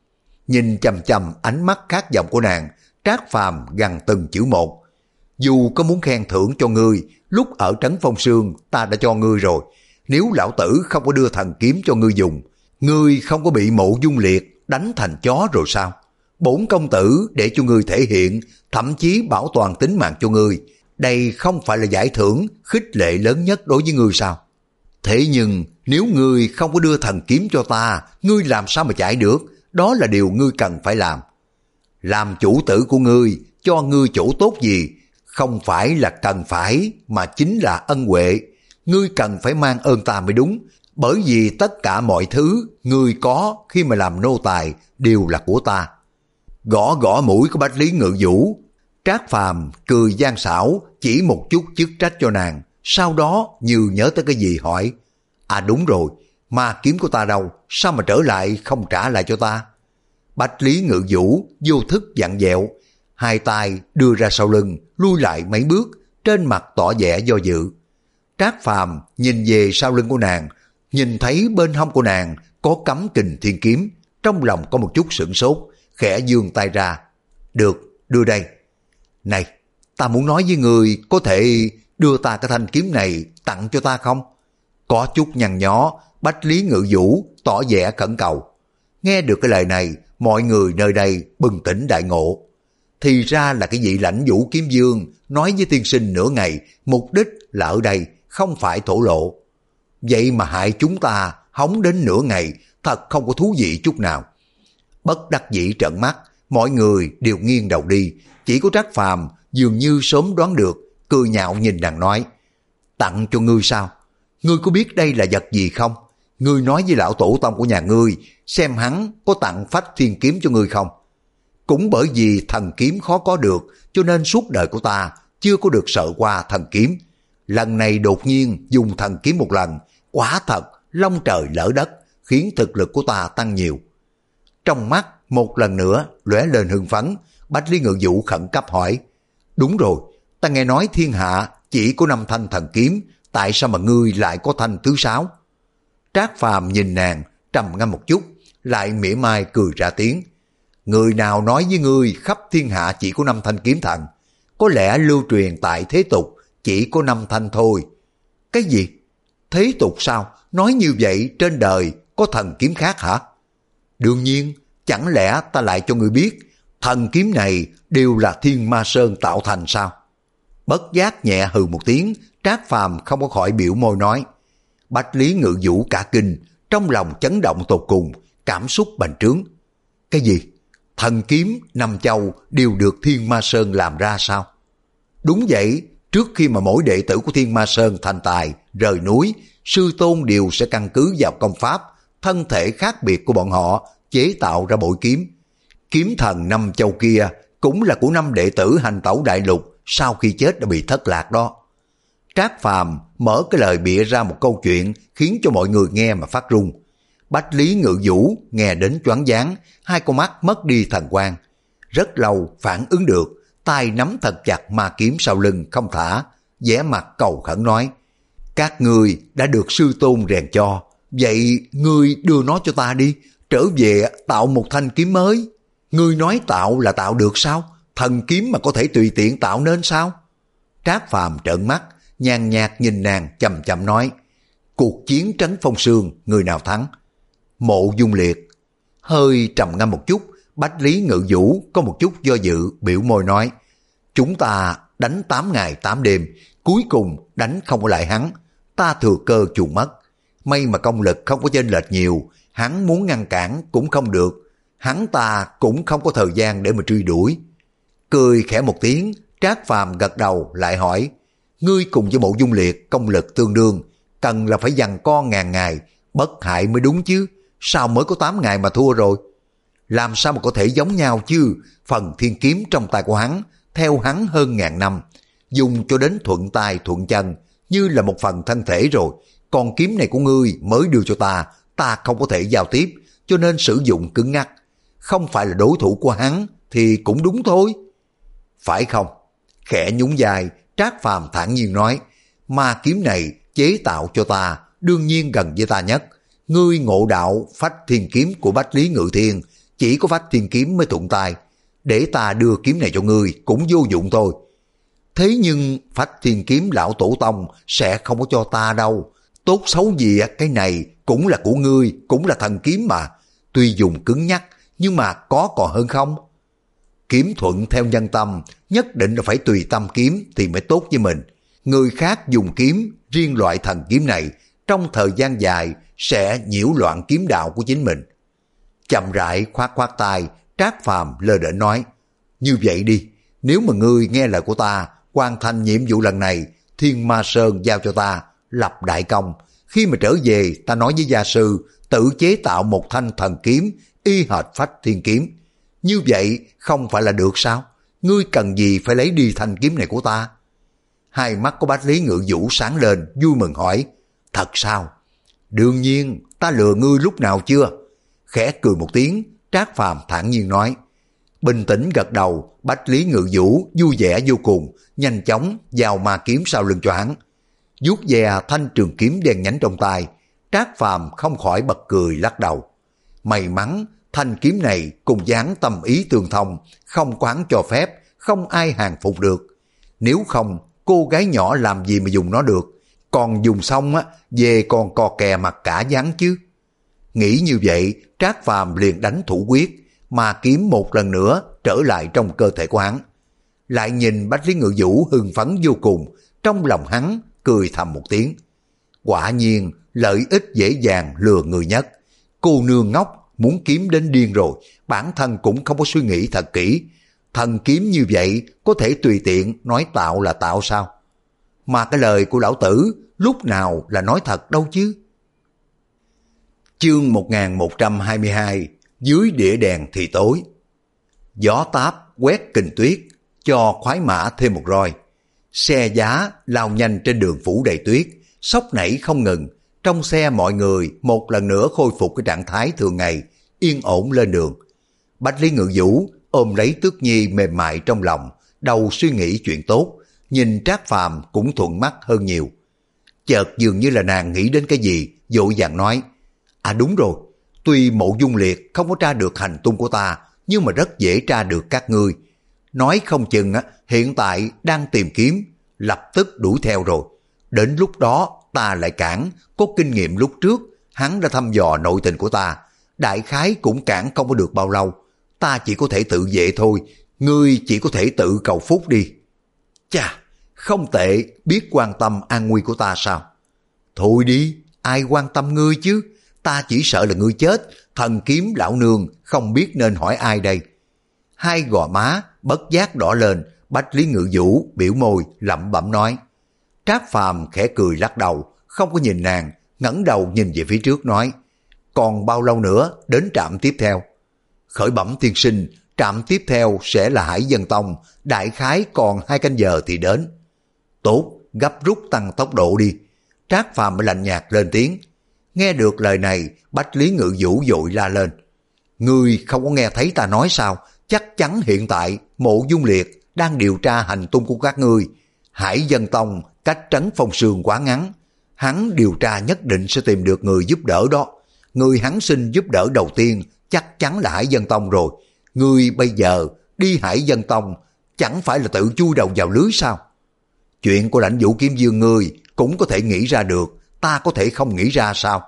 Nhìn chằm chằm ánh mắt khát vọng của nàng, Trác Phàm gằn từng chữ một. Dù có muốn khen thưởng cho ngươi, lúc ở trấn Phong Sương ta đã cho ngươi rồi. Nếu lão tử không có đưa thần kiếm cho ngươi dùng, ngươi không có bị Mộ Dung Liệt đánh thành chó rồi sao? Bổn công tử để cho ngươi thể hiện, thậm chí bảo toàn tính mạng cho ngươi. Đây không phải là giải thưởng, khích lệ lớn nhất đối với ngươi sao? Thế nhưng nếu ngươi không có đưa thần kiếm cho ta, ngươi làm sao mà chạy được? Đó là điều ngươi cần phải làm. Làm chủ tử của ngươi, cho ngươi chỗ tốt gì? Không phải là cần phải, mà chính là ân huệ. Ngươi cần phải mang ơn ta mới đúng. Bởi vì tất cả mọi thứ ngươi có khi mà làm nô tài đều là của ta. Gõ gõ mũi của Bách Lý Ngự Vũ. Trác Phàm cười gian xảo, chỉ một chút chức trách cho nàng, sau đó như nhớ tới cái gì hỏi, à đúng rồi, ma kiếm của ta đâu, sao mà trở lại không trả lại cho ta? Bách Lý Ngự Vũ vô thức dặn dẹo, hai tay đưa ra sau lưng, lui lại mấy bước, trên mặt tỏ vẻ do dự. Trác Phàm nhìn về sau lưng của nàng, nhìn thấy bên hông của nàng có cắm Kình Thiên Kiếm, trong lòng có một chút sửng sốt, khẽ giương tay ra. Được, đưa đây. Này, ta muốn nói với người, có thể đưa ta cái thanh kiếm này tặng cho ta không? Có chút nhăn nhó, Bách Lý Ngự Vũ tỏ vẻ khẩn cầu. Nghe được cái lời này, mọi người nơi đây bừng tỉnh đại ngộ. Thì ra là cái vị Lãnh Vũ Kiếm Vương nói với tiên sinh nửa ngày, mục đích là ở đây không phải thổ lộ. Vậy mà hại chúng ta hóng đến nửa ngày, thật không có thú vị chút nào. Bất đắc dĩ trợn mắt, mọi người đều nghiêng đầu đi, chỉ có Trác Phàm dường như sớm đoán được, cười nhạo nhìn nàng nói, tặng cho ngươi sao? Ngươi có biết đây là vật gì không? Ngươi nói với lão tổ tông của nhà ngươi, xem hắn có tặng Phách Thiên Kiếm cho ngươi không? Cũng bởi vì thần kiếm khó có được, cho nên suốt đời của ta chưa có được sợ qua thần kiếm. Lần này đột nhiên dùng thần kiếm một lần, quả thật long trời lỡ đất, khiến thực lực của ta tăng nhiều. Trong mắt một lần nữa lóe lên hưng phấn, Bách Lý Ngự Vũ khẩn cấp hỏi, đúng rồi, ta nghe nói thiên hạ chỉ có năm thanh thần kiếm, tại sao mà ngươi lại có thanh thứ sáu? Trác Phàm nhìn nàng, trầm ngâm một chút, lại mỉa mai cười ra tiếng. Người nào nói với ngươi khắp thiên hạ chỉ có năm thanh kiếm thần? Có lẽ lưu truyền tại thế tục chỉ có năm thanh thôi. Cái gì? Thế tục sao? Nói như vậy trên đời có thần kiếm khác hả? Đương nhiên, chẳng lẽ ta lại cho ngươi biết thần kiếm này đều là Thiên Ma Sơn tạo thành sao? Bất giác nhẹ hừ một tiếng, Trác Phàm không có khỏi biểu môi nói. Bách Lý Ngự Vũ cả kinh, trong lòng chấn động tột cùng, cảm xúc bành trướng. Cái gì? Thần kiếm năm châu đều được Thiên Ma Sơn làm ra sao? Đúng vậy, trước khi mà mỗi đệ tử của Thiên Ma Sơn thành tài, rời núi, sư tôn đều sẽ căn cứ vào công pháp, thân thể khác biệt của bọn họ, chế tạo ra bội kiếm. Kiếm thần năm châu kia cũng là của năm đệ tử hành tẩu đại lục sau khi chết đã bị thất lạc đó. Trác Phàm mở cái lời bịa ra một câu chuyện khiến cho mọi người nghe mà phát run. Bách Lý Ngự Vũ nghe đến choáng váng, hai con mắt mất đi thần quang. Rất lâu phản ứng được, tay nắm thật chặt ma kiếm sau lưng không thả, vẻ mặt cầu khẩn nói, các ngươi đã được sư tôn rèn cho, vậy ngươi đưa nó cho ta đi, trở về tạo một thanh kiếm mới. Ngươi nói tạo là tạo được sao? Thần kiếm mà có thể tùy tiện tạo nên sao? Trác Phàm trợn mắt, nhàn nhạt nhìn nàng chậm chậm nói, cuộc chiến trấn phong sương, người nào thắng? Mộ Dung Liệt. Hơi trầm ngâm một chút, Bách Lý Ngự Vũ có một chút do dự, biểu môi nói, chúng ta đánh tám ngày tám đêm, cuối cùng đánh không có lại hắn, ta thừa cơ chuồn mất. May mà công lực không có chênh lệch nhiều, hắn muốn ngăn cản cũng không được, hắn ta cũng không có thời gian để mà truy đuổi. Cười khẽ một tiếng, Trác Phàm gật đầu lại hỏi, ngươi cùng với Mộ Dung Liệt công lực tương đương, cần là phải giằng co ngàn ngày, bất hại mới đúng chứ, sao mới có tám ngày mà thua rồi? Làm sao mà có thể giống nhau chứ, phần thiên kiếm trong tay của hắn, theo hắn hơn ngàn năm, dùng cho đến thuận tay thuận chân, như là một phần thân thể rồi, còn kiếm này của ngươi mới đưa cho ta, ta không có thể giao tiếp, cho nên sử dụng cứng ngắc. Không phải là đối thủ của hắn thì cũng đúng thôi. Phải không? Khẽ nhún vai, Trác Phàm thản nhiên nói, ma kiếm này chế tạo cho ta, đương nhiên gần với ta nhất. Ngươi ngộ đạo Phách Thiên Kiếm của Bách Lý Ngự Thiên, chỉ có Phách Thiên Kiếm mới thuận tay, để ta đưa kiếm này cho ngươi cũng vô dụng thôi. Thế nhưng Phách Thiên Kiếm lão tổ tông sẽ không có cho ta đâu. Tốt xấu gì cái này cũng là của ngươi, cũng là thần kiếm mà. Tuy dùng cứng nhắc, nhưng mà có còn hơn không? Kiếm thuận theo nhân tâm, nhất định là phải tùy tâm kiếm thì mới tốt với mình. Người khác dùng kiếm, riêng loại thần kiếm này, trong thời gian dài sẽ nhiễu loạn kiếm đạo của chính mình. Chậm rãi khoát khoát tay, Trác Phàm lơ đễnh nói, như vậy đi, nếu mà ngươi nghe lời của ta, hoàn thành nhiệm vụ lần này, Thiên Ma Sơn giao cho ta, lập đại công. Khi mà trở về, ta nói với gia sư, tự chế tạo một thanh thần kiếm, y hệt Phách Thiên Kiếm. Như vậy không phải là được sao? Ngươi cần gì phải lấy đi thanh kiếm này của ta? Hai mắt của Bách Lý Ngự Vũ sáng lên, vui mừng hỏi, thật sao? Đương nhiên, ta lừa ngươi lúc nào chưa? Khẽ cười một tiếng, Trác Phàm thản nhiên nói. Bình tĩnh gật đầu, Bách Lý Ngự Vũ vui vẻ vô cùng, nhanh chóng giao ma kiếm sau lưng cho hắn. Vuốt ve thanh trường kiếm đen nhánh trong tay, Trác Phàm không khỏi bật cười lắc đầu. May mắn thanh kiếm này cùng dáng tâm ý tương thông, không quán cho phép, không ai hàng phục được. Nếu không, cô gái nhỏ làm gì mà dùng nó được, còn dùng xong á, về còn cò kè mặt cả dáng chứ. Nghĩ như vậy, Trác Phàm liền đánh thủ quyết, mà kiếm một lần nữa trở lại trong cơ thể của hắn. Lại nhìn Bách Lý Ngự Vũ hưng phấn vô cùng, trong lòng hắn cười thầm một tiếng. Quả nhiên, lợi ích dễ dàng lừa người nhất. Cô nương ngốc muốn kiếm đến điên rồi, bản thân cũng không có suy nghĩ thật kỹ. Thần kiếm như vậy có thể tùy tiện nói tạo là tạo sao? Mà cái lời của lão tử lúc nào là nói thật đâu chứ? Chương một nghìn một trăm hai mươi hai, dưới địa đèn thì tối. Gió táp quét kình tuyết, cho khoái mã thêm một roi. Xe giá lao nhanh trên đường phủ đầy tuyết, sóc nảy không ngừng. Trong xe mọi người một lần nữa khôi phục cái trạng thái thường ngày, yên ổn lên đường. Bách Lý Ngự Vũ ôm lấy Tước Nhi mềm mại trong lòng, đầu suy nghĩ chuyện tốt, nhìn Trác Phàm cũng thuận mắt hơn nhiều. Chợt dường như là nàng nghĩ đến cái gì, vội vàng nói, à đúng rồi, tuy Mộ Dung Liệt không có tra được hành tung của ta, nhưng mà rất dễ tra được các ngươi. Nói không chừng á, hiện tại đang tìm kiếm, lập tức đuổi theo rồi. Đến lúc đó ta lại cản, có kinh nghiệm lúc trước, hắn đã thăm dò nội tình của ta, đại khái cũng cản không có được bao lâu. Ta chỉ có thể tự vệ thôi, ngươi chỉ có thể tự cầu phúc đi. Chà, không tệ, biết quan tâm an nguy của ta sao? Thôi đi, ai quan tâm ngươi chứ, ta chỉ sợ là ngươi chết, thần kiếm lão nương không biết nên hỏi ai đây. Hai gò má bất giác đỏ lên, Bách Lý Ngự Vũ biểu môi lẩm bẩm nói. Trác Phàm khẽ cười lắc đầu, không có nhìn nàng, ngẩng đầu nhìn về phía trước nói, còn bao lâu nữa đến trạm tiếp theo? Khởi bẩm tiên sinh, trạm tiếp theo sẽ là Hải Vân Tông, đại khái còn hai canh giờ thì đến. Tốt, gấp rút tăng tốc độ đi. Trác Phàm mới lạnh nhạt lên tiếng. Nghe được lời này, Bách Lý Ngự Vũ vội la lên. Ngươi không có nghe thấy ta nói sao? Chắc chắn hiện tại Mộ Dung Liệt đang điều tra hành tung của các ngươi. Hải Vân Tông cách trấn Phong Sương quá ngắn, hắn điều tra nhất định sẽ tìm được người giúp đỡ đó. Người hắn xin giúp đỡ đầu tiên chắc chắn là Hải Vân Tông rồi. Ngươi bây giờ đi Hải Vân Tông chẳng phải là tự chui đầu vào lưới sao? Chuyện của Lãnh Vũ Kiếm Vương ngươi cũng có thể nghĩ ra được, ta có thể không nghĩ ra sao?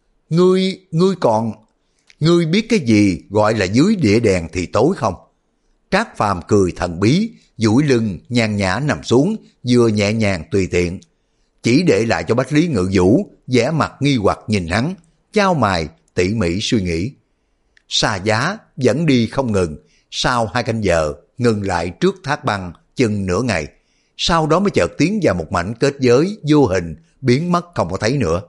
Ngươi, ngươi còn... Ngươi biết cái gì gọi là dưới địa đèn thì tối không? Trác Phàm cười thần bí, duỗi lưng nhàn nhã nằm xuống, vừa nhẹ nhàng tùy tiện. Chỉ để lại cho Bách Lý Ngự Vũ vẻ mặt nghi hoặc nhìn hắn, chau mày tỉ mỉ suy nghĩ. Xa giá vẫn đi không ngừng, sau hai canh giờ ngừng lại trước thác băng chừng nửa ngày, sau đó mới chợt tiến vào một mảnh kết giới vô hình, biến mất không có thấy nữa.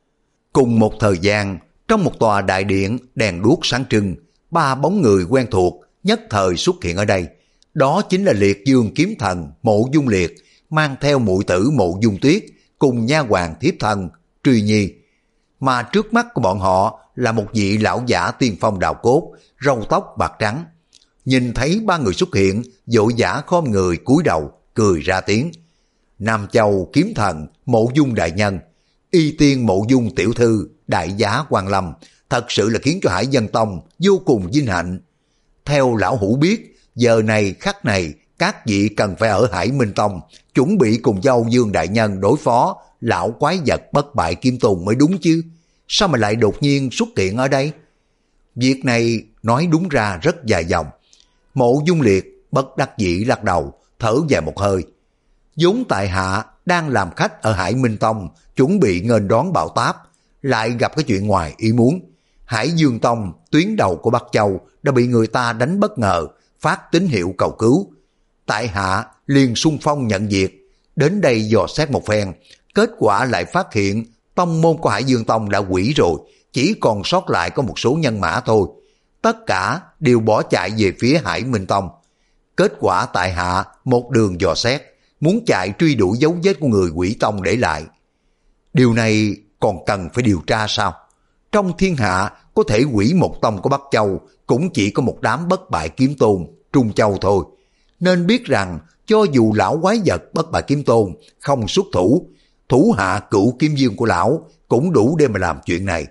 Cùng một thời gian, trong một tòa đại điện đèn đuốc sáng trưng, ba bóng người quen thuộc nhất thời xuất hiện ở đây. Đó chính là Liệt Dương kiếm thần Mộ Dung Liệt, mang theo muội tử Mộ Dung Tuyết cùng nha hoàn thiếp thân Truy Nhi. Mà trước mắt của bọn họ là một vị lão giả tiên phong đạo cốt, râu tóc bạc trắng. Nhìn thấy ba người xuất hiện, vội vã khom người cúi đầu, cười ra tiếng. Nam Châu kiếm thần Mộ Dung đại nhân, Y Tiên Mộ Dung tiểu thư, đại giá Quan Lâm, thật sự là khiến cho Hải Vân Tông vô cùng vinh hạnh. Theo lão hủ biết, giờ này khắc này các vị cần phải ở Hải Minh Tông, chuẩn bị cùng Âu Dương đại nhân đối phó lão quái vật bất bại Kim Tùng mới đúng chứ. Sao mà lại đột nhiên xuất hiện ở đây? Việc này nói đúng ra rất dài dòng. Mộ Dung Liệt bất đắc dĩ lắc đầu, thở dài một hơi. Vốn tại hạ đang làm khách ở Hải Minh Tông, chuẩn bị nghênh đón bão táp, lại gặp cái chuyện ngoài ý muốn. Hải Dương Tông, tuyến đầu của Bắc Châu, đã bị người ta đánh bất ngờ, phát tín hiệu cầu cứu. Tại hạ liền xung phong nhận việc, đến đây dò xét một phen, kết quả lại phát hiện tông môn của Hải Dương Tông đã hủy rồi, chỉ còn sót lại có một số nhân mã thôi. tất cả đều bỏ chạy về phía Hải Minh Tông. Kết quả tại hạ một đường dò xét, muốn chạy truy đuổi dấu vết của người Quỷ Tông để lại. Điều này còn cần phải điều tra sao? Trong thiên hạ có thể hủy một tông của Bắc Châu cũng chỉ có một đám bất bại kiếm tôn Trung Châu thôi. Nên biết rằng cho dù lão quái vật bất bại kiếm tôn không xuất thủ, thủ hạ cửu kiếm dương của lão cũng đủ để mà làm chuyện này.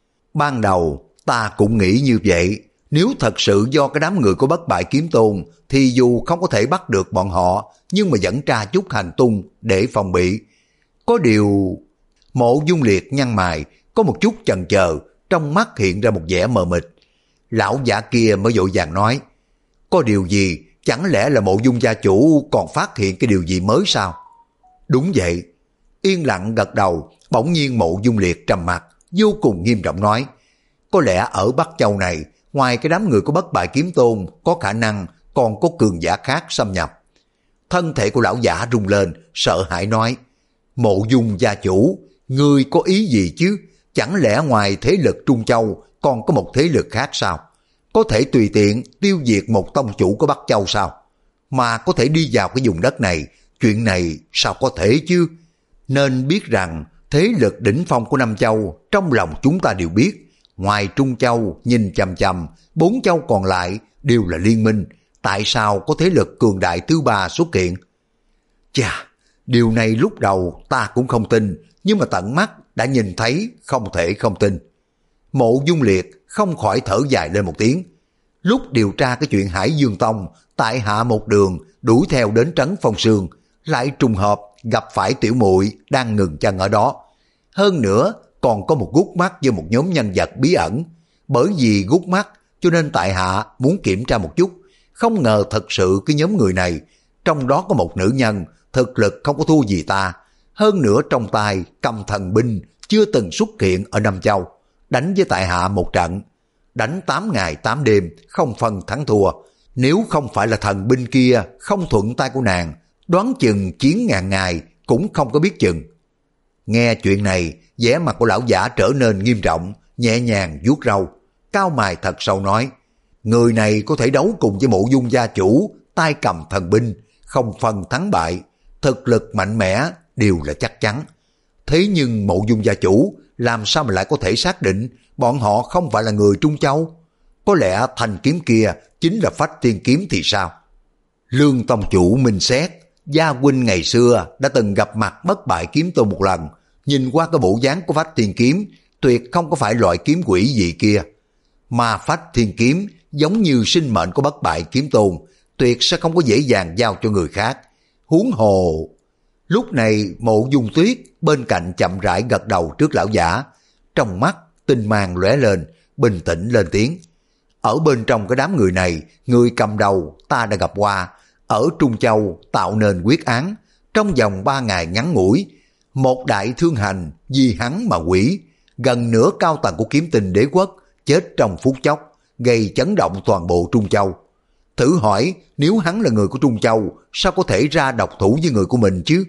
Ban đầu ta cũng nghĩ như vậy, nếu thật sự do cái đám người của bất bại kiếm tôn thì dù không có thể bắt được bọn họ nhưng mà vẫn tra chút hành tung để phòng bị. Có điều... Mộ Dung Liệt nhăn mày, có một chút chần chờ, trong mắt hiện ra một vẻ mờ mịt. Lão giả kia mới vội vàng nói, có điều gì, chẳng lẽ là Mộ Dung gia chủ còn phát hiện cái điều gì mới sao? Đúng vậy. Yên lặng gật đầu, bỗng nhiên Mộ Dung Liệt trầm mặt, vô cùng nghiêm trọng nói, có lẽ ở Bắc Châu này, ngoài cái đám người của bất bại kiếm tôn, có khả năng còn có cường giả khác xâm nhập. Thân thể của lão giả rung lên, sợ hãi nói, Mộ Dung gia chủ, ngươi có ý gì chứ? Chẳng lẽ ngoài thế lực Trung Châu còn có một thế lực khác sao? Có thể tùy tiện tiêu diệt một tông chủ của Bắc Châu sao? Mà có thể đi vào cái vùng đất này, chuyện này sao có thể chứ? Nên biết rằng thế lực đỉnh phong của Nam Châu trong lòng chúng ta đều biết. Ngoài Trung Châu nhìn chằm chằm, bốn châu còn lại đều là liên minh. Tại sao có thế lực cường đại thứ ba xuất hiện? Chà, điều này lúc đầu ta cũng không tin, nhưng mà tận mắt đã nhìn thấy, không thể không tin. Mộ Dung Liệt không khỏi thở dài lên một tiếng. Lúc điều tra cái chuyện Hải Dương Tông, tại hạ một đường đuổi theo đến trấn Phong Sương, lại trùng hợp gặp phải tiểu muội đang ngừng chân ở đó. Hơn nữa còn có một gút mắt với một nhóm nhân vật bí ẩn. Bởi vì gút mắt cho nên tại hạ muốn kiểm tra một chút. Không ngờ thật sự cái nhóm người này, trong đó có một nữ nhân, thực lực không có thua gì ta. Hơn nữa trong tay cầm thần binh chưa từng xuất hiện ở Nam Châu. Đánh với tại hạ một trận, đánh tám ngày tám đêm, không phân thắng thua. Nếu không phải là thần binh kia không thuận tay của nàng, đoán chừng chiến ngàn ngày cũng không có biết chừng. Nghe chuyện này, vẻ mặt của lão giả trở nên nghiêm trọng, nhẹ nhàng vuốt râu, cao mày thật sâu nói, người này có thể đấu cùng với Mộ Dung gia chủ, tay cầm thần binh, không phân thắng bại, thực lực mạnh mẽ đều là chắc chắn. Thế nhưng Mộ Dung gia chủ làm sao mà lại có thể xác định bọn họ không phải là người Trung Châu? Có lẽ thanh kiếm kia chính là Phách Thiên kiếm thì sao? Lương tông chủ minh xét, gia huynh ngày xưa đã từng gặp mặt bất bại kiếm tôn một lần, nhìn qua cái bộ dáng của Phách Thiên kiếm, tuyệt không có phải loại kiếm quỷ gì kia. Mà Phách Thiên kiếm giống như sinh mệnh của bất bại kiếm tôn, tuyệt sẽ không có dễ dàng giao cho người khác. Huống hồ... Lúc này Mộ Dung Tuyết bên cạnh chậm rãi gật đầu trước lão giả, trong mắt tinh mang lóe lên, bình tĩnh lên tiếng. Ở bên trong cái đám người này, người cầm đầu ta đã gặp qua, ở Trung Châu tạo nên quyết án, trong vòng ba ngày ngắn ngủi, một đại thương hành vì hắn mà quỷ, gần nửa cao tầng của Kiếm Tinh Đế quốc chết trong phút chốc, gây chấn động toàn bộ Trung Châu. Thử hỏi nếu hắn là người của Trung Châu, sao có thể ra độc thủ với người của mình chứ?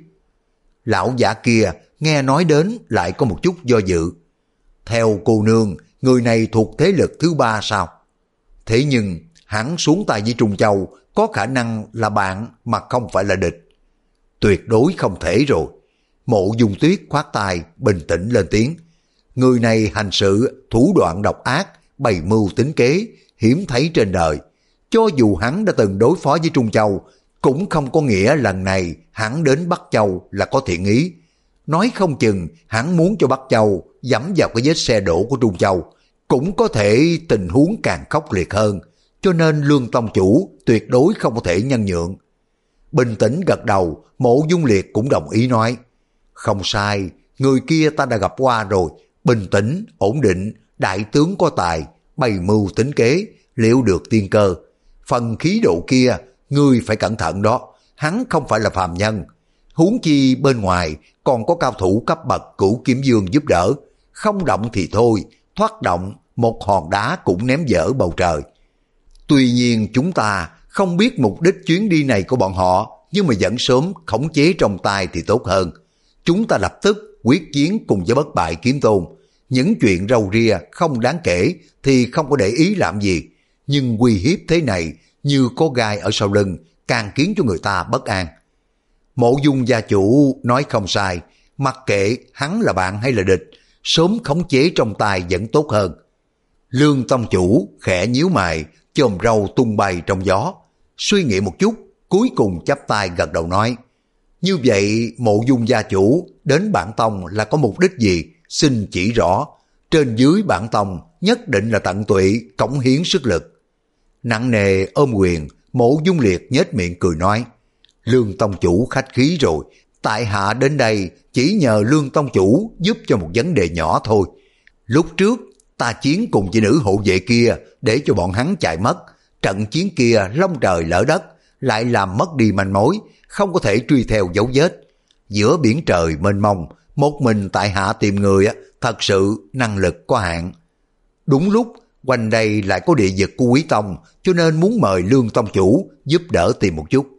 Lão giả kia nghe nói đến lại có một chút do dự. Theo cô nương, người này thuộc thế lực thứ ba sao? Thế nhưng hắn xuống tay với Trung Châu có khả năng là bạn mà không phải là địch. Tuyệt đối không thể rồi. Mộ Dung Tuyết khoát tay bình tĩnh lên tiếng. Người này hành sự thủ đoạn độc ác, bày mưu tính kế, hiếm thấy trên đời. Cho dù hắn đã từng đối phó với Trung Châu, cũng không có nghĩa lần này hắn đến Bắc Châu là có thiện ý. Nói không chừng hắn muốn cho Bắc Châu dẫm vào cái vết xe đổ của Trung Châu, cũng có thể tình huống càng khốc liệt hơn. Cho nên Lương tông chủ tuyệt đối không có thể nhân nhượng. Bình tĩnh gật đầu, Mộ Dung Liệt cũng đồng ý nói, không sai, người kia ta đã gặp qua rồi, bình tĩnh, ổn định, đại tướng có tài, bày mưu tính kế, liệu được tiên cơ. Phần khí độ kia, ngươi phải cẩn thận đó, hắn không phải là phàm nhân. Huống chi bên ngoài còn có cao thủ cấp bậc Cửu Kiếm Dương giúp đỡ, không động thì thôi, thoát động một hòn đá cũng ném dở bầu trời. Tuy nhiên chúng ta không biết mục đích chuyến đi này của bọn họ, nhưng mà vẫn sớm khống chế trong tay thì tốt hơn. Chúng ta lập tức quyết chiến cùng với bất bại kiếm tôn, Những chuyện râu ria không đáng kể thì không có để ý làm gì, nhưng uy hiếp thế này như có gai ở sau lưng, càng khiến cho người ta bất an. Mộ Dung gia chủ nói không sai, mặc kệ hắn là bạn hay là địch, sớm khống chế trong tay vẫn tốt hơn. Lương tông chủ khẽ nhíu mày, chòm râu tung bay trong gió, suy nghĩ một chút, cuối cùng chắp tay gật đầu nói: như vậy Mộ Dung gia chủ đến bản tông là có mục đích gì, xin chỉ rõ. Trên dưới bản tông nhất định là tận tụy cống hiến sức lực. Nặng nề ôm quyền, Mộ Dung Liệt nhếch miệng cười nói: Lương tông chủ khách khí rồi, tại hạ đến đây chỉ nhờ Lương tông chủ giúp cho một vấn đề nhỏ thôi. Lúc trước ta chiến cùng chị nữ hộ vệ kia để cho bọn hắn chạy mất, trận chiến kia long trời lỡ đất, lại làm mất đi manh mối, không có thể truy theo dấu vết. Giữa biển trời mênh mông, một mình tại hạ tìm người thật sự năng lực có hạn. Đúng lúc quanh đây lại có địa vực của Quý tông, cho nên muốn mời Lương tông chủ giúp đỡ tìm một chút.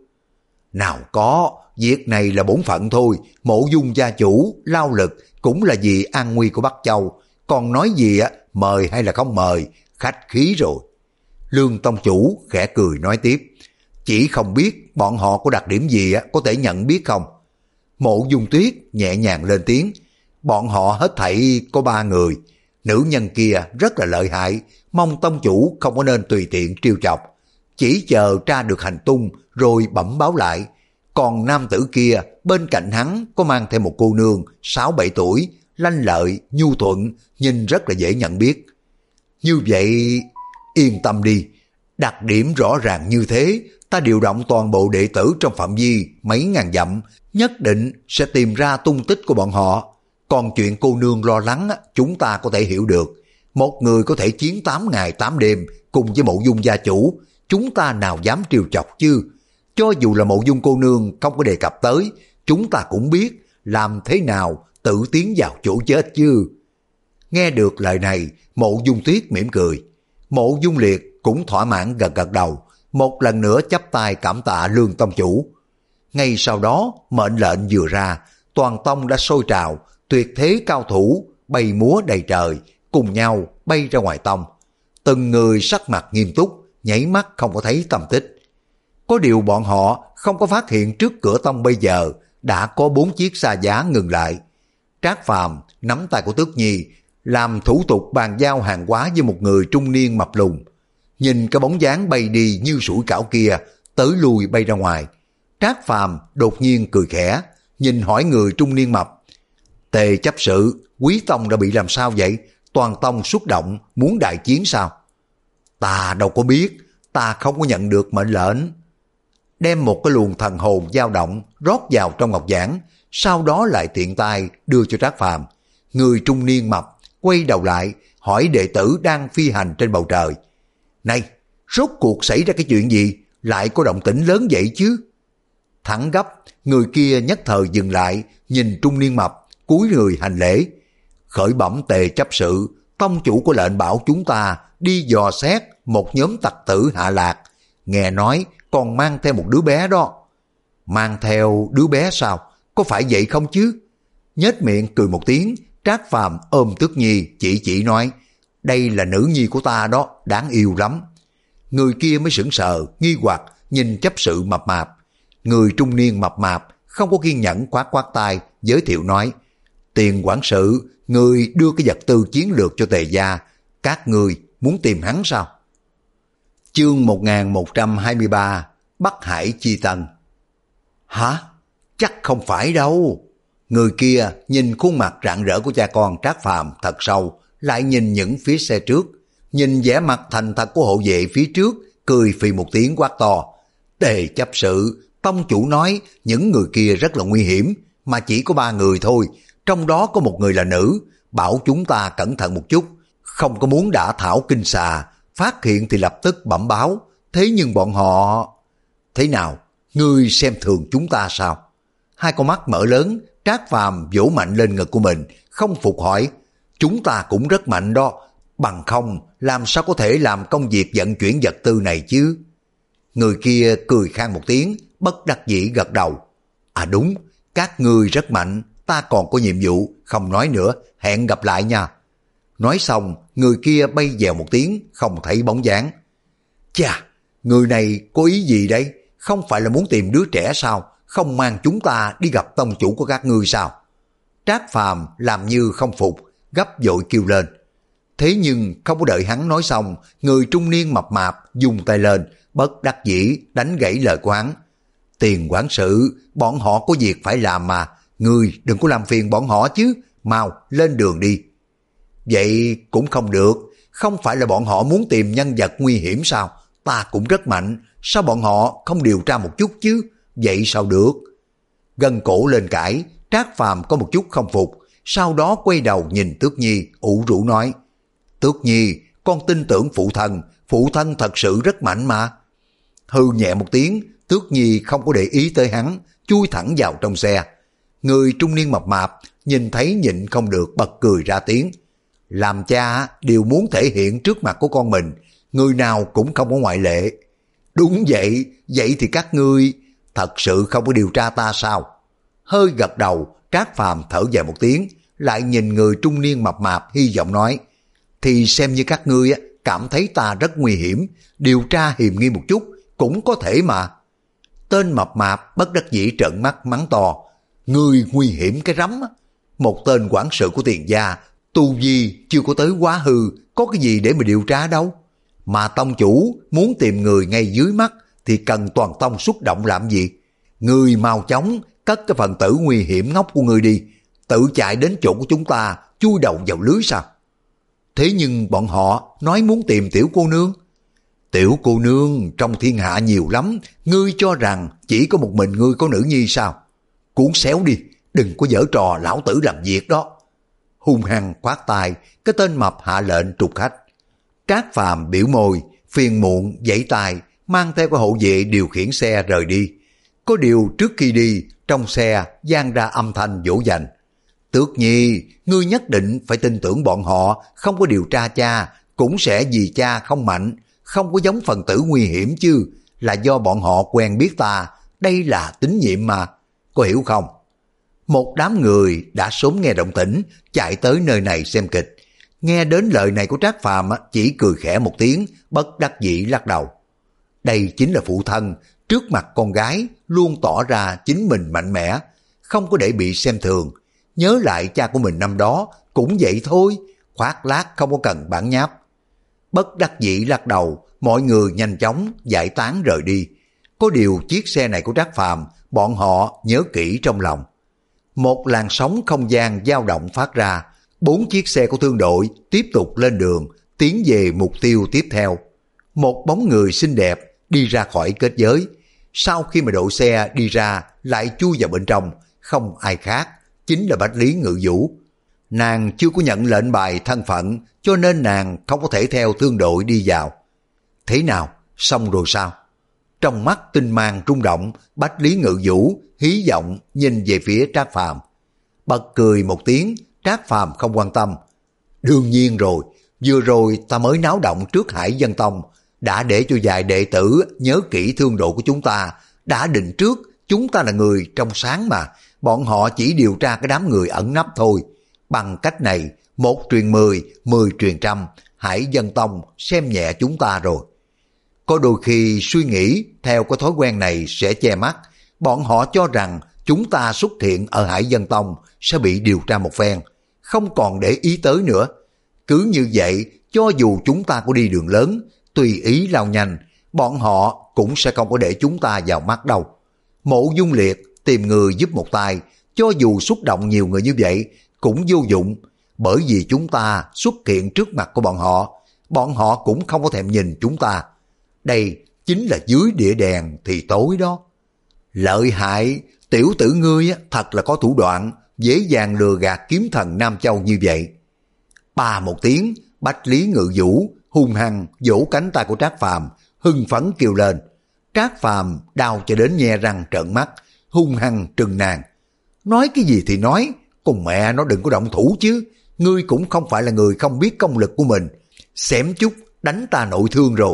Nào có, việc này là bổn phận thôi, Mộ Dung gia chủ lao lực cũng là vì an nguy của Bắc Châu, còn nói gì á mời hay là không mời, khách khí rồi. Lương tông chủ khẽ cười nói tiếp: chỉ không biết bọn họ có đặc điểm gì á, có thể nhận biết không? Mộ Dung Tuyết nhẹ nhàng lên tiếng: bọn họ hết thảy có ba người, nữ nhân kia rất là lợi hại, mong tông chủ không có nên tùy tiện trêu chọc, chỉ chờ tra được hành tung rồi bẩm báo lại. Còn nam tử kia bên cạnh hắn có mang thêm một cô nương sáu bảy tuổi, lanh lợi, nhu thuận, nhìn rất là dễ nhận biết. Như vậy yên tâm đi, đặc điểm rõ ràng như thế, ta điều động toàn bộ đệ tử trong phạm vi mấy ngàn dặm, nhất định sẽ tìm ra tung tích của bọn họ. Còn chuyện cô nương lo lắng chúng ta có thể hiểu được, một người có thể chiến tám ngày tám đêm cùng với Mộ Dung gia chủ, chúng ta nào dám trêu chọc chứ? Cho dù là Mộ Dung cô nương không có đề cập tới, chúng ta cũng biết làm thế nào tự tiến vào chỗ chết chứ. Nghe được lời này, Mộ Dung Tuyết mỉm cười. Mộ Dung Liệt cũng thỏa mãn gật gật đầu, một lần nữa chắp tay cảm tạ Lương tông chủ. Ngay sau đó mệnh lệnh vừa ra, toàn tông đã sôi trào, tuyệt thế cao thủ bay múa đầy trời, cùng nhau bay ra ngoài tông. Từng người sắc mặt nghiêm túc, nháy mắt không có thấy tầm tích. Có điều bọn họ không có phát hiện trước cửa tông bây giờ đã có bốn chiếc xa giá ngừng lại. Trác Phàm nắm tay của Tước Nhi, làm thủ tục bàn giao hàng hóa với một người trung niên mập lùn. Nhìn cái bóng dáng bay đi như sủi cảo kia, tới lui bay ra ngoài. Trác Phàm đột nhiên cười khẽ, nhìn hỏi người trung niên mập: Tề chấp sự, Quý tông đã bị làm sao vậy? Toàn tông xuất động, muốn đại chiến sao? Ta đâu có biết, ta không có nhận được mệnh lệnh. Đem một cái luồng thần hồn dao động rót vào trong ngọc giản, sau đó lại tiện tay đưa cho Trác Phàm. Người trung niên mập quay đầu lại hỏi đệ tử đang phi hành trên bầu trời: Này, rốt cuộc xảy ra cái chuyện gì, lại có động tĩnh lớn vậy chứ? Thẳng gấp, người kia nhất thời dừng lại, nhìn trung niên mập, cúi người hành lễ: Khởi bẩm Tề chấp sự, tông chủ của lệnh bảo chúng ta đi dò xét một nhóm tặc tử hạ lạc, nghe nói còn mang theo một đứa bé đó. Mang theo đứa bé sao? Có phải vậy không chứ? Nhếch miệng cười một tiếng, Trác Phàm ôm Tước Nhi chỉ chỉ nói: Đây là nữ nhi của ta đó, đáng yêu lắm. Người kia mới sững sờ, nghi hoặc nhìn chấp sự mập mạp. Người trung niên mập mạp không có kiên nhẫn, quát quát tay giới thiệu nói: Tiền quản sự, người đưa cái vật tư chiến lược cho Tề gia, các người muốn tìm hắn sao? Chương một nghìn một trăm hai mươi ba, Bắc Hải Chi Tân. Hả? Chắc không phải đâu. Người kia nhìn khuôn mặt rạng rỡ của cha con Trác Phàm thật sâu, lại nhìn những phía xe trước, nhìn vẻ mặt thành thật của hộ vệ phía trước, cười phì một tiếng quát to: Tề chấp sự, tông chủ nói những người kia rất là nguy hiểm, mà chỉ có ba người thôi, trong đó có một người là nữ, bảo chúng ta cẩn thận một chút, không có muốn đả thảo kinh xà, phát hiện thì lập tức bẩm báo. Thế nhưng bọn họ... Thế nào? Ngươi xem thường chúng ta sao? Hai con mắt mở lớn, Trác Phàm vỗ mạnh lên ngực của mình, không phục hỏi: Chúng ta cũng rất mạnh đó, bằng không làm sao có thể làm công việc vận chuyển vật tư này chứ? Người kia cười khan một tiếng, bất đắc dĩ gật đầu: À đúng, các ngươi rất mạnh, ta còn có nhiệm vụ, không nói nữa, hẹn gặp lại nha. Nói xong, người kia bay dèo một tiếng, không thấy bóng dáng. Chà, người này có ý gì đây? Không phải là muốn tìm đứa trẻ sao? Không mang chúng ta đi gặp tông chủ của các ngươi sao? Trác Phàm làm như không phục, gấp vội kêu lên. Thế nhưng không có đợi hắn nói xong, người trung niên mập mạp dùng tay lên, bất đắc dĩ đánh gãy lời của hắn. Tiền quản sự, bọn họ có việc phải làm mà, ngươi đừng có làm phiền bọn họ chứ, mau lên đường đi. Vậy cũng không được, không phải là bọn họ muốn tìm nhân vật nguy hiểm sao? Ta cũng rất mạnh, sao bọn họ không điều tra một chút chứ? Vậy sao được? Gân cổ lên cãi, Trác Phàm có một chút không phục, sau đó quay đầu nhìn Tước Nhi, ủ rũ nói. Tước Nhi, con tin tưởng phụ thân, phụ thân thật sự rất mạnh mà. Hư nhẹ một tiếng, Tước Nhi không có để ý tới hắn, chui thẳng vào trong xe. Người trung niên mập mạp nhìn thấy nhịn không được bật cười ra tiếng. Làm cha đều muốn thể hiện trước mặt của con mình, người nào cũng không có ngoại lệ. Đúng vậy, vậy thì các ngươi thật sự không có điều tra ta sao? Hơi gật đầu, Trác Phàm thở dài một tiếng, lại nhìn người trung niên mập mạp hy vọng nói. Thì xem như các ngươi cảm thấy ta rất nguy hiểm, điều tra hiềm nghi một chút cũng có thể mà. Tên mập mạp bất đắc dĩ trợn mắt mắng to. Ngươi nguy hiểm cái rắm. Một tên quản sự của Tiền gia, tu vi chưa có tới quá hư, có cái gì để mà điều tra đâu. Mà tông chủ muốn tìm người ngay dưới mắt thì cần toàn tông xuất động làm gì? Ngươi mau chóng cất cái phần tử nguy hiểm ngốc của ngươi đi, tự chạy đến chỗ của chúng ta chui đầu vào lưới sao? Thế nhưng bọn họ nói muốn tìm tiểu cô nương. Tiểu cô nương trong thiên hạ nhiều lắm, ngươi cho rằng chỉ có một mình ngươi có nữ nhi sao? Cuốn xéo đi, đừng có giở trò lão tử làm việc đó. Hung hăng khoát tay, cái tên mập hạ lệnh trục khách. Trác Phàm biểu môi, phiền muộn giãy tay, mang theo cái hộ vệ điều khiển xe rời đi. Có điều trước khi đi, trong xe vang ra âm thanh dỗ dành. Tước Nhi, ngươi nhất định phải tin tưởng bọn họ, không có điều tra cha, cũng sẽ vì cha không mạnh, không có giống phần tử nguy hiểm chứ, là do bọn họ quen biết ta, đây là tín nhiệm mà, có hiểu không? Một đám người đã sớm nghe động tĩnh, chạy tới nơi này xem kịch. Nghe đến lời này của Trác Phàm chỉ cười khẽ một tiếng, bất đắc dĩ lắc đầu. Đây chính là phụ thân, trước mặt con gái luôn tỏ ra chính mình mạnh mẽ, không có để bị xem thường. Nhớ lại cha của mình năm đó cũng vậy thôi, khoác lác không có cần bản nháp. Bất đắc dĩ lắc đầu, mọi người nhanh chóng giải tán rời đi. Có điều chiếc xe này của Trác Phàm, bọn họ nhớ kỹ trong lòng. Một làn sóng không gian dao động phát ra, bốn chiếc xe của thương đội tiếp tục lên đường, tiến về mục tiêu tiếp theo. Một bóng người xinh đẹp đi ra khỏi kết giới. Sau khi mà đậu xe đi ra, lại chui vào bên trong, không ai khác, chính là Bách Lý Ngự Vũ. Nàng chưa có nhận lệnh bài thân phận, cho nên nàng không có thể theo thương đội đi vào. Thế nào, xong rồi sao? Trong mắt tinh mang rung động, Bách Lý Ngự Vũ hí vọng nhìn về phía Trác Phàm. Bật cười một tiếng, Trác Phàm không quan tâm. Đương nhiên rồi, vừa rồi ta mới náo động trước Hải Dân Tông, đã để cho vài đệ tử nhớ kỹ thương độ của chúng ta, đã định trước chúng ta là người trong sáng mà, bọn họ chỉ điều tra cái đám người ẩn nấp thôi. Bằng cách này, một truyền mười, mười truyền trăm, Hải Dân Tông xem nhẹ chúng ta rồi. Có đôi khi suy nghĩ theo cái thói quen này sẽ che mắt, bọn họ cho rằng chúng ta xuất hiện ở Hải Dân Tông sẽ bị điều tra một phen, không còn để ý tới nữa. Cứ như vậy, cho dù chúng ta có đi đường lớn, tùy ý lao nhanh, bọn họ cũng sẽ không có để chúng ta vào mắt đâu. Mộ Dung Liệt tìm người giúp một tay, cho dù xúc động nhiều người như vậy, cũng vô dụng, bởi vì chúng ta xuất hiện trước mặt của bọn họ, bọn họ cũng không có thèm nhìn chúng ta. Đây chính là dưới địa đèn thì tối đó. Lợi hại, tiểu tử ngươi thật là có thủ đoạn, dễ dàng lừa gạt kiếm thần Nam Châu như vậy. Ba một tiếng, Bách Lý Ngự Vũ hung hăng vỗ cánh tay của Trác Phàm, hưng phấn kêu lên. Trác Phàm đau cho đến nhe răng trợn mắt, hung hăng trừng nàng. Nói cái gì thì nói, con mẹ nó đừng có động thủ chứ, ngươi cũng không phải là người không biết công lực của mình, xém chút đánh ta nội thương rồi.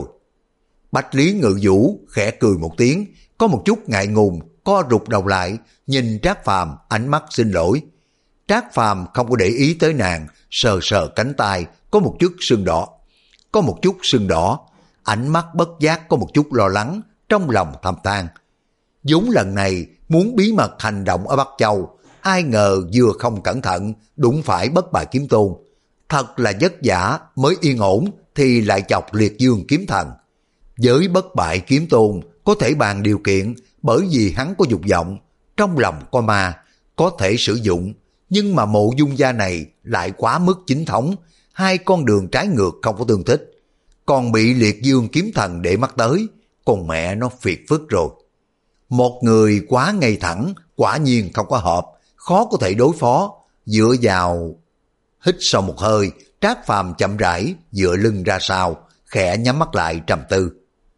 Bách Lý Ngự Vũ khẽ cười một tiếng, có một chút ngại ngùng, co rụt đầu lại, nhìn Trác Phàm ánh mắt xin lỗi. Trác Phàm không có để ý tới nàng, sờ sờ cánh tay, có một chút sưng đỏ. Có một chút sưng đỏ, ánh mắt bất giác có một chút lo lắng, trong lòng thầm than. vốn lần này muốn bí mật hành động ở Bắc Châu, ai ngờ vừa không cẩn thận đụng phải Bất Bại Kiếm Tôn. Thật là vất vả mới yên ổn thì lại chọc Liệt Dương Kiếm Thần. Với Bất Bại Kiếm Tôn có thể bàn điều kiện, bởi vì hắn có dục vọng, trong lòng có ma, có thể sử dụng, nhưng mà Mộ Dung gia này lại quá mức chính thống, hai con đường trái ngược không có tương thích. Còn bị Liệt Dương Kiếm Thần để mắt tới, con mẹ nó phiền phức rồi. Một người quá ngay thẳng, quả nhiên không có hợp, khó có thể đối phó, dựa vào... Hít sau một hơi, Trác Phàm chậm rãi dựa lưng ra sau, khẽ nhắm mắt lại trầm tư.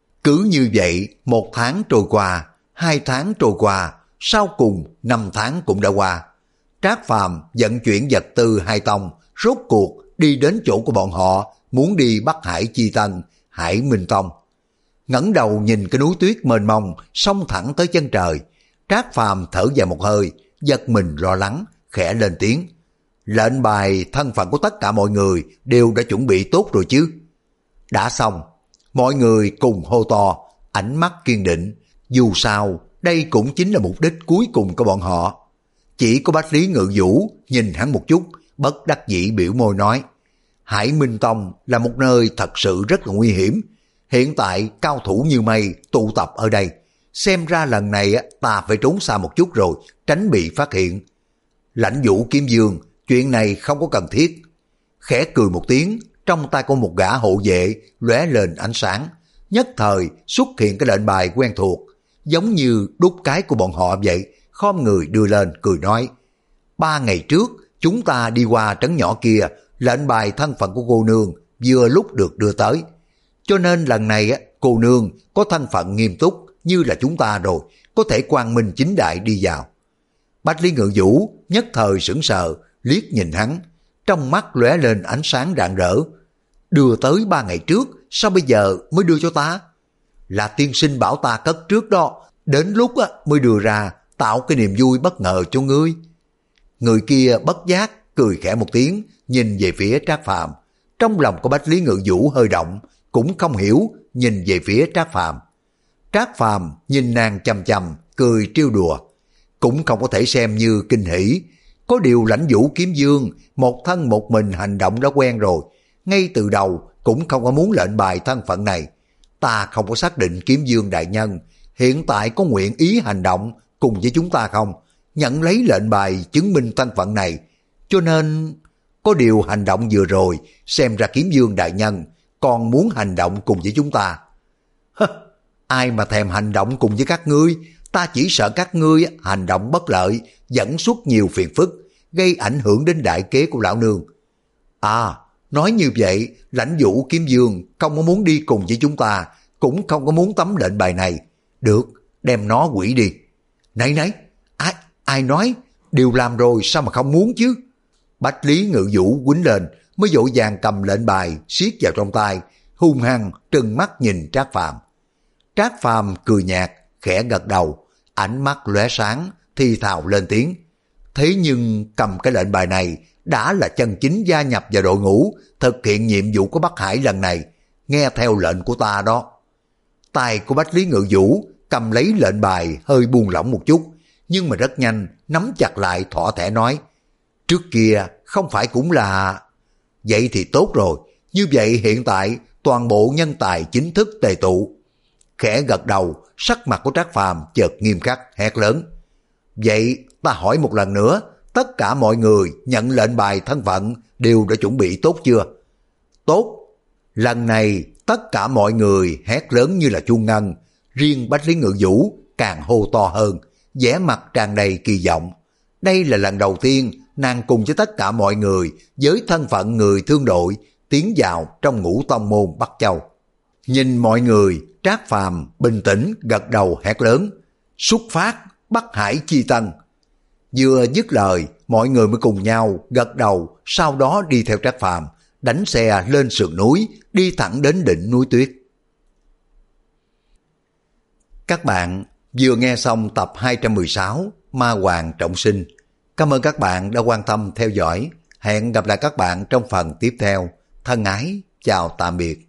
Cứ như vậy, một tháng trôi qua, hai tháng trôi qua, sau cùng năm tháng cũng đã qua. Trác Phàm vận chuyển vật tư hai tông, rốt cuộc đi đến chỗ của bọn họ, muốn đi Bắc Hải Chi Tân, Hải Minh Tông. Ngẩng đầu nhìn cái núi tuyết mênh mông, xông thẳng tới chân trời. Trác Phàm thở dài một hơi, giật mình lo lắng, khẽ lên tiếng. Lệnh bài thân phận của tất cả mọi người đều đã chuẩn bị tốt rồi chứ? Đã xong. Mọi người cùng hô to, ánh mắt kiên định. Dù sao, đây cũng chính là mục đích cuối cùng của bọn họ. Chỉ có Bách Lý Ngự Vũ nhìn hắn một chút, bất đắc dĩ biểu môi nói. Hải Minh Tông là một nơi thật sự rất là nguy hiểm. Hiện tại cao thủ như mây tụ tập ở đây. Xem ra lần này ta phải trốn xa một chút rồi, tránh bị phát hiện. Lãnh Vũ Kiếm Dương, chuyện này không có cần thiết. Khẽ cười một tiếng, trong tay có một gã hộ vệ lóe lên ánh sáng. Nhất thời xuất hiện cái lệnh bài quen thuộc, giống như đúc cái của bọn họ vậy, khom người đưa lên cười nói. Ba ngày trước, chúng ta đi qua trấn nhỏ kia, lệnh bài thân phận của cô nương vừa lúc được đưa tới. Cho nên lần này cô nương có thân phận nghiêm túc như là chúng ta rồi, có thể quang minh chính đại đi vào. Bách Lý Ngự Vũ nhất thời sững sờ, liếc nhìn hắn, trong mắt lóe lên ánh sáng rạng rỡ. Đưa tới ba ngày trước, sao bây giờ mới đưa cho ta? Là tiên sinh bảo ta cất trước đó, đến lúc mới đưa ra, tạo cái niềm vui bất ngờ cho ngươi. Người kia bất giác cười khẽ một tiếng, nhìn về phía Trác Phàm. Trong lòng của Bách Lý Ngự Vũ hơi động, cũng không hiểu, nhìn về phía Trác Phàm. Trác Phàm nhìn nàng chằm chằm, cười trêu đùa, cũng không có thể xem như kinh hỉ. Có điều Lãnh Vũ Kiếm Dương một thân một mình hành động đã quen rồi, ngay từ đầu cũng không có muốn lệnh bài thân phận này. Ta không có xác định Kiếm Dương đại nhân hiện tại có nguyện ý hành động cùng với chúng ta không, nhận lấy lệnh bài chứng minh thân phận này. Cho nên, có điều hành động vừa rồi, xem ra Kiếm Dương đại nhân còn muốn hành động cùng với chúng ta. Hơ, ai mà thèm hành động cùng với các ngươi, ta chỉ sợ các ngươi hành động bất lợi, dẫn xuất nhiều phiền phức, gây ảnh hưởng đến đại kế của lão nương. À, nói như vậy, Lãnh Vũ Kiếm Dương không có muốn đi cùng với chúng ta, cũng không có muốn tấm lệnh bài này. Được, đem nó hủy đi. Này này, ai, ai nói, đều làm rồi sao mà không muốn chứ? Bách Lý Ngự Vũ quýnh lên, mới vội vàng cầm lệnh bài siết vào trong tay, hung hăng trừng mắt nhìn Trác Phàm. Trác Phàm cười nhạt, khẽ gật đầu, ánh mắt lóe sáng, thì thào lên tiếng. Thế nhưng cầm cái lệnh bài này đã là chân chính gia nhập vào đội ngũ thực hiện nhiệm vụ của Bắc Hải lần này, nghe theo lệnh của ta đó. Tay của Bách Lý Ngự Vũ cầm lấy lệnh bài hơi buông lỏng một chút, nhưng mà rất nhanh nắm chặt lại, thỏ thẻ nói. Trước kia không phải cũng là... Vậy thì tốt rồi, như vậy hiện tại toàn bộ nhân tài chính thức tề tụ. Khẽ gật đầu, sắc mặt của Trác Phàm chợt nghiêm khắc, hét lớn. Vậy ta hỏi một lần nữa, tất cả mọi người nhận lệnh bài thân phận đều đã chuẩn bị tốt chưa? Tốt. Lần này tất cả mọi người hét lớn như là chuông ngân, riêng Bách Lý Ngự Vũ càng hô to hơn, vẻ mặt tràn đầy kỳ vọng. Đây là lần đầu tiên nàng cùng với tất cả mọi người với thân phận người thương đội tiến vào trong ngũ tông môn Bắc Châu. Nhìn mọi người, Trác Phàm bình tĩnh gật đầu hét lớn. Xuất phát, Bắc Hải Chi Tân. Vừa dứt lời, mọi người mới cùng nhau gật đầu, sau đó đi theo Trác Phàm, đánh xe lên sườn núi, đi thẳng đến đỉnh núi tuyết. Các bạn vừa nghe xong tập hai trăm mười sáu Ma Hoàng Trọng Sinh. Cảm ơn các bạn đã quan tâm theo dõi. Hẹn gặp lại các bạn trong phần tiếp theo. Thân ái, chào tạm biệt.